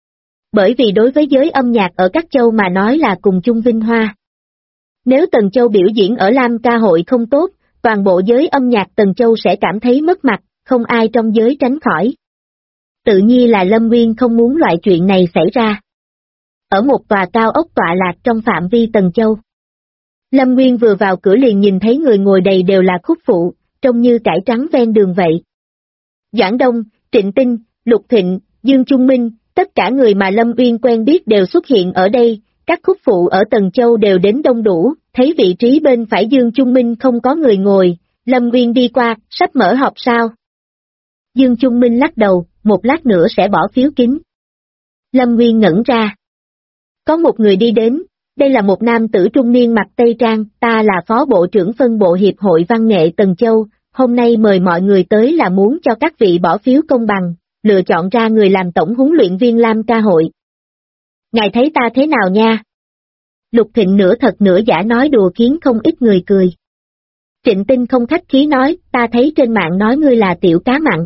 Speaker 1: Bởi vì đối với giới âm nhạc ở các châu mà nói là cùng chung vinh hoa. Nếu Tần Châu biểu diễn ở Lam ca hội không tốt, toàn bộ giới âm nhạc Tần Châu sẽ cảm thấy mất mặt, không ai trong giới tránh khỏi. Tự nhiên là Lâm Nguyên không muốn loại chuyện này xảy ra. Ở một tòa cao ốc tọa lạc trong phạm vi Tần Châu. Lâm Nguyên vừa vào cửa liền nhìn thấy người ngồi đầy đều là khúc phụ, trông như cải trắng ven đường vậy. Doãn Đông, Trịnh Tinh, Lục Thịnh, Dương Trung Minh, tất cả người mà Lâm Nguyên quen biết đều xuất hiện ở đây, các khúc phụ ở Tần Châu đều đến đông đủ, thấy vị trí bên phải Dương Trung Minh không có người ngồi, Lâm Nguyên đi qua, sắp mở họp sao? Dương Trung Minh lắc đầu, một lát nữa sẽ bỏ phiếu kín. Lâm Nguyên ngẩn ra. Có một người đi đến, đây là một nam tử trung niên mặc tây trang, ta là phó bộ trưởng phân bộ Hiệp hội Văn nghệ Tần Châu, hôm nay mời mọi người tới là muốn cho các vị bỏ phiếu công bằng, lựa chọn ra người làm tổng huấn luyện viên Lam ca hội. Ngài thấy ta thế nào nha? Lục Thịnh nửa thật nửa giả nói đùa khiến không ít người cười. Trịnh Tinh không khách khí nói, ta thấy trên mạng nói ngươi là tiểu cá mặn.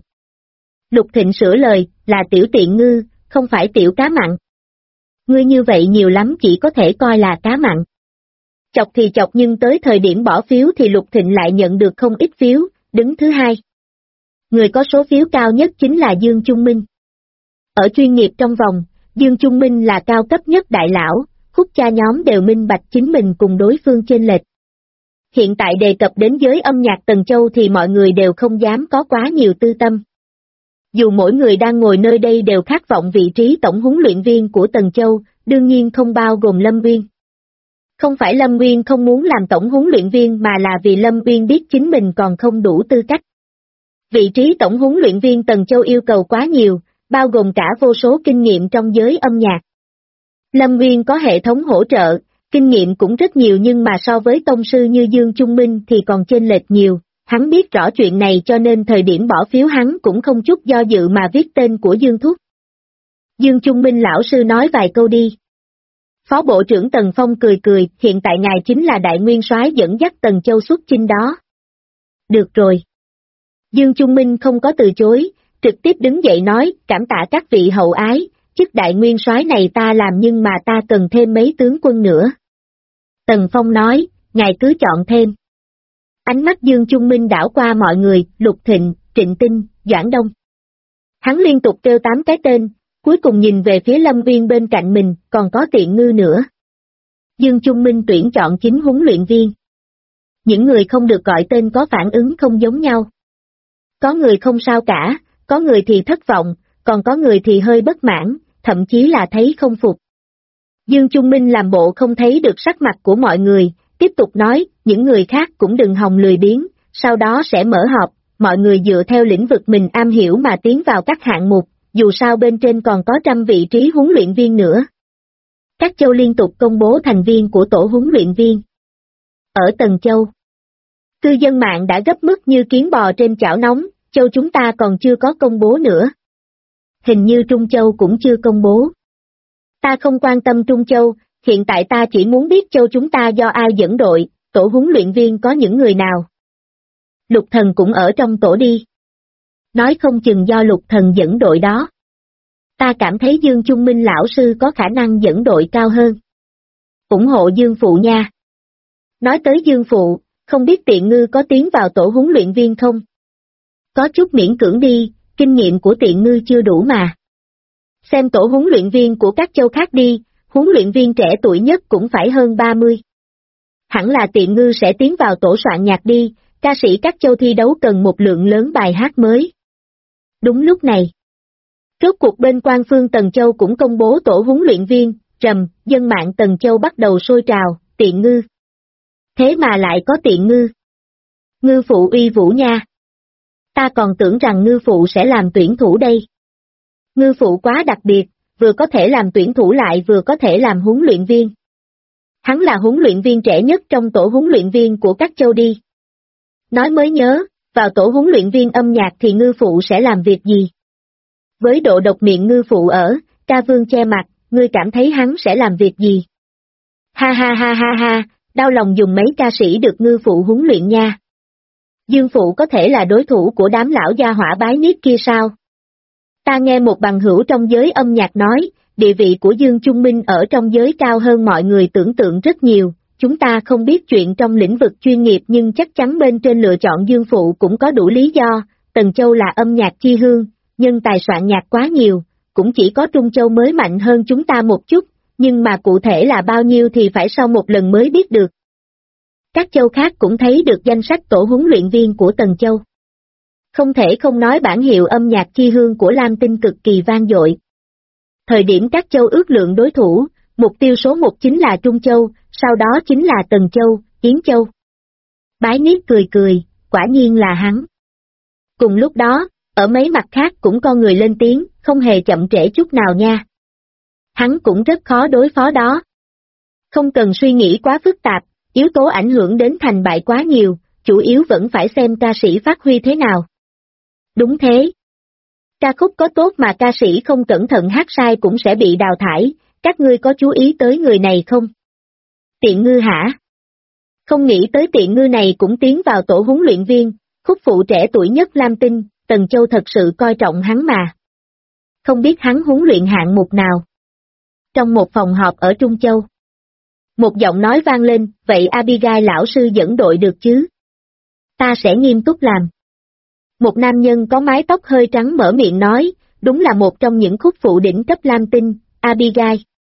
Speaker 1: Lục Thịnh sửa lời, là tiểu tiện ngư, không phải tiểu cá mặn. Ngươi như vậy nhiều lắm chỉ có thể coi là cá mặn. Chọc thì chọc nhưng tới thời điểm bỏ phiếu thì Lục Thịnh lại nhận được không ít phiếu, đứng thứ hai. Người có số phiếu cao nhất chính là Dương Trung Minh. Ở chuyên nghiệp trong vòng, Dương Trung Minh là cao cấp nhất đại lão, khúc cha nhóm đều minh bạch chính mình cùng đối phương chênh lệch. Hiện tại đề cập đến giới âm nhạc Tần Châu thì mọi người đều không dám có quá nhiều tư tâm. Dù mỗi người đang ngồi nơi đây đều khát vọng vị trí tổng huấn luyện viên của Tần Châu, đương nhiên không bao gồm Lâm Nguyên. Không phải Lâm Uyên không muốn làm tổng huấn luyện viên mà là vì Lâm Uyên biết chính mình còn không đủ tư cách. Vị trí tổng huấn luyện viên Tần Châu yêu cầu quá nhiều, bao gồm cả vô số kinh nghiệm trong giới âm nhạc. Lâm Uyên có hệ thống hỗ trợ, kinh nghiệm cũng rất nhiều nhưng mà so với tông sư như Dương Trung Minh thì còn chênh lệch nhiều, hắn biết rõ chuyện này cho nên thời điểm bỏ phiếu hắn cũng không chút do dự mà viết tên của Dương Thúc. Dương Trung Minh lão sư nói vài câu đi. Phó Bộ trưởng Tần Phong cười cười, hiện tại ngài chính là đại nguyên soái dẫn dắt Tần Châu xuất chinh đó. Được rồi. Dương Trung Minh không có từ chối, trực tiếp đứng dậy nói, cảm tạ các vị hậu ái, chức đại nguyên soái này ta làm nhưng mà ta cần thêm mấy tướng quân nữa. Tần Phong nói, ngài cứ chọn thêm. Ánh mắt Dương Trung Minh đảo qua mọi người, Lục Thịnh, Trịnh Tinh, Doãn Đông. Hắn liên tục kêu 8 cái tên, cuối cùng nhìn về phía Lâm Uyên bên cạnh mình, còn có Tiện Ngư nữa. Dương Trung Minh tuyển chọn 9 huấn luyện viên. Những người không được gọi tên có phản ứng không giống nhau. Có người không sao cả, có người thì thất vọng, còn có người thì hơi bất mãn, thậm chí là thấy không phục. Dương Trung Minh làm bộ không thấy được sắc mặt của mọi người, tiếp tục nói, những người khác cũng đừng hòng lười biếng, sau đó sẽ mở họp, mọi người dựa theo lĩnh vực mình am hiểu mà tiến vào các hạng mục, dù sao bên trên còn có 100 vị trí huấn luyện viên nữa. Các châu liên tục công bố thành viên của tổ huấn luyện viên. Ở Tần Châu, cư dân mạng đã gấp mức như kiến bò trên chảo nóng, châu chúng ta còn chưa có công bố nữa. Hình như Trung Châu cũng chưa công bố. Ta không quan tâm Trung Châu, hiện tại ta chỉ muốn biết châu chúng ta do ai dẫn đội, tổ huấn luyện viên có những người nào. Lục Thần cũng ở trong tổ đi. Nói không chừng do Lục Thần dẫn đội đó. Ta cảm thấy Dương Trung Minh lão sư có khả năng dẫn đội cao hơn. Ủng hộ Dương Phụ nha. Nói tới Dương Phụ, không biết Tiện Ngư có tiến vào tổ huấn luyện viên không? Có chút miễn cưỡng đi, kinh nghiệm của Tiện Ngư chưa đủ mà. Xem tổ huấn luyện viên của các châu khác đi, huấn luyện viên trẻ tuổi nhất cũng phải hơn 30. Hẳn là Tiện Ngư sẽ tiến vào tổ soạn nhạc đi, ca sĩ các châu thi đấu cần một lượng lớn bài hát mới. Đúng lúc này, rốt cuộc bên Quan Phương Tần Châu cũng công bố tổ huấn luyện viên, rầm, dân mạng Tần Châu bắt đầu sôi trào, Tiện Ngư. Thế mà lại có Tiện Ngư. Ngư Phụ uy vũ nha. Ta còn tưởng rằng Ngư Phụ sẽ làm tuyển thủ đây. Ngư Phụ quá đặc biệt, vừa có thể làm tuyển thủ lại vừa có thể làm huấn luyện viên. Hắn là huấn luyện viên trẻ nhất trong tổ huấn luyện viên của các châu đi. Nói mới nhớ, vào tổ huấn luyện viên âm nhạc thì Ngư Phụ sẽ làm việc gì? Với độ độc miệng Ngư Phụ ở, ca vương che mặt, ngươi cảm thấy hắn sẽ làm việc gì? Ha ha ha ha ha, đau lòng dùng mấy ca sĩ được Ngư Phụ huấn luyện nha. Dương Phụ có thể là đối thủ của đám lão gia hỏa bái niết kia sao? Ta nghe một bằng hữu trong giới âm nhạc nói, địa vị của Dương Trung Minh ở trong giới cao hơn mọi người tưởng tượng rất nhiều, chúng ta không biết chuyện trong lĩnh vực chuyên nghiệp nhưng chắc chắn bên trên lựa chọn Dương Phụ cũng có đủ lý do, Tần Châu là âm nhạc chi hương, nhân tài soạn nhạc quá nhiều, cũng chỉ có Trung Châu mới mạnh hơn chúng ta một chút, nhưng mà cụ thể là bao nhiêu thì phải sau một lần mới biết được. Các châu khác cũng thấy được danh sách tổ huấn luyện viên của Tần Châu. Không thể không nói bản hiệu âm nhạc chi hương của Lam Tinh cực kỳ vang dội. Thời điểm các châu ước lượng đối thủ, mục tiêu số 1 chính là Trung Châu, sau đó chính là Tần Châu, Yến Châu. Bái Niết cười cười, quả nhiên là hắn. Cùng lúc đó, ở mấy mặt khác cũng có người lên tiếng, không hề chậm trễ chút nào nha. Hắn cũng rất khó đối phó đó. Không cần suy nghĩ quá phức tạp, yếu tố ảnh hưởng đến thành bại quá nhiều, chủ yếu vẫn phải xem ca sĩ phát huy thế nào. Đúng thế. Ca khúc có tốt mà ca sĩ không cẩn thận hát sai cũng sẽ bị đào thải, các ngươi có chú ý tới người này không? Tiện Ngư hả? Không nghĩ tới Tiện Ngư này cũng tiến vào tổ huấn luyện viên, khúc phụ trẻ tuổi nhất Lam Tinh, Tần Châu thật sự coi trọng hắn mà. Không biết hắn huấn luyện hạng mục nào. Trong một phòng họp ở Trung Châu, một giọng nói vang lên, vậy Abigail lão sư dẫn đội được chứ? Ta sẽ nghiêm túc làm. Một nam nhân có mái tóc hơi trắng mở miệng nói, đúng là một trong những khúc phụ đỉnh cấp Lam Tinh, Abigail.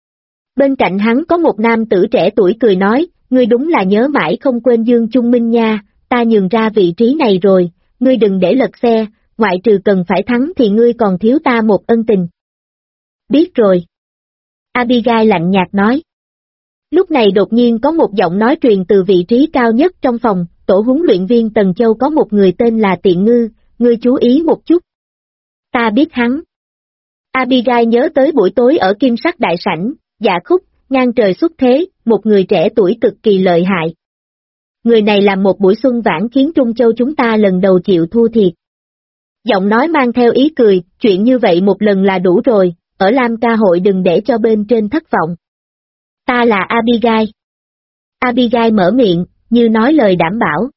Speaker 1: Bên cạnh hắn có một nam tử trẻ tuổi cười nói, ngươi đúng là nhớ mãi không quên Dương Trung Minh nha, ta nhường ra vị trí này rồi, ngươi đừng để lật xe, ngoại trừ cần phải thắng thì ngươi còn thiếu ta một ân tình. Biết rồi. Abigail lạnh nhạt nói. Lúc này đột nhiên có một giọng nói truyền từ vị trí cao nhất trong phòng, tổ huấn luyện viên Tần Châu có một người tên là Tiện Ngư, ngươi chú ý một chút. Ta biết hắn. Abigail nhớ tới buổi tối ở Kim Sắc Đại Sảnh, Dạ Khúc, ngang trời xuất thế, một người trẻ tuổi cực kỳ lợi hại. Người này làm một buổi xuân vãn khiến Trung Châu chúng ta lần đầu chịu thua thiệt. Giọng nói mang theo ý cười, chuyện như vậy một lần là đủ rồi, ở Lam ca hội đừng để cho bên trên thất vọng. Ta là Abigail. Abigail mở miệng, như nói lời đảm bảo.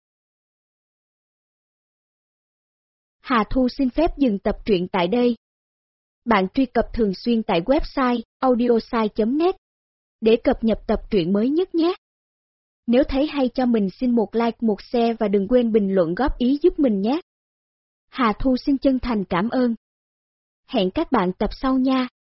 Speaker 2: Hà Thu xin phép dừng tập truyện tại đây. Bạn truy cập thường xuyên tại website audiosai.net để cập nhật tập truyện mới nhất nhé. Nếu thấy hay cho mình xin một like, một share và đừng quên bình luận góp ý giúp mình nhé. Hà Thu xin chân thành cảm ơn. Hẹn các bạn tập sau nha.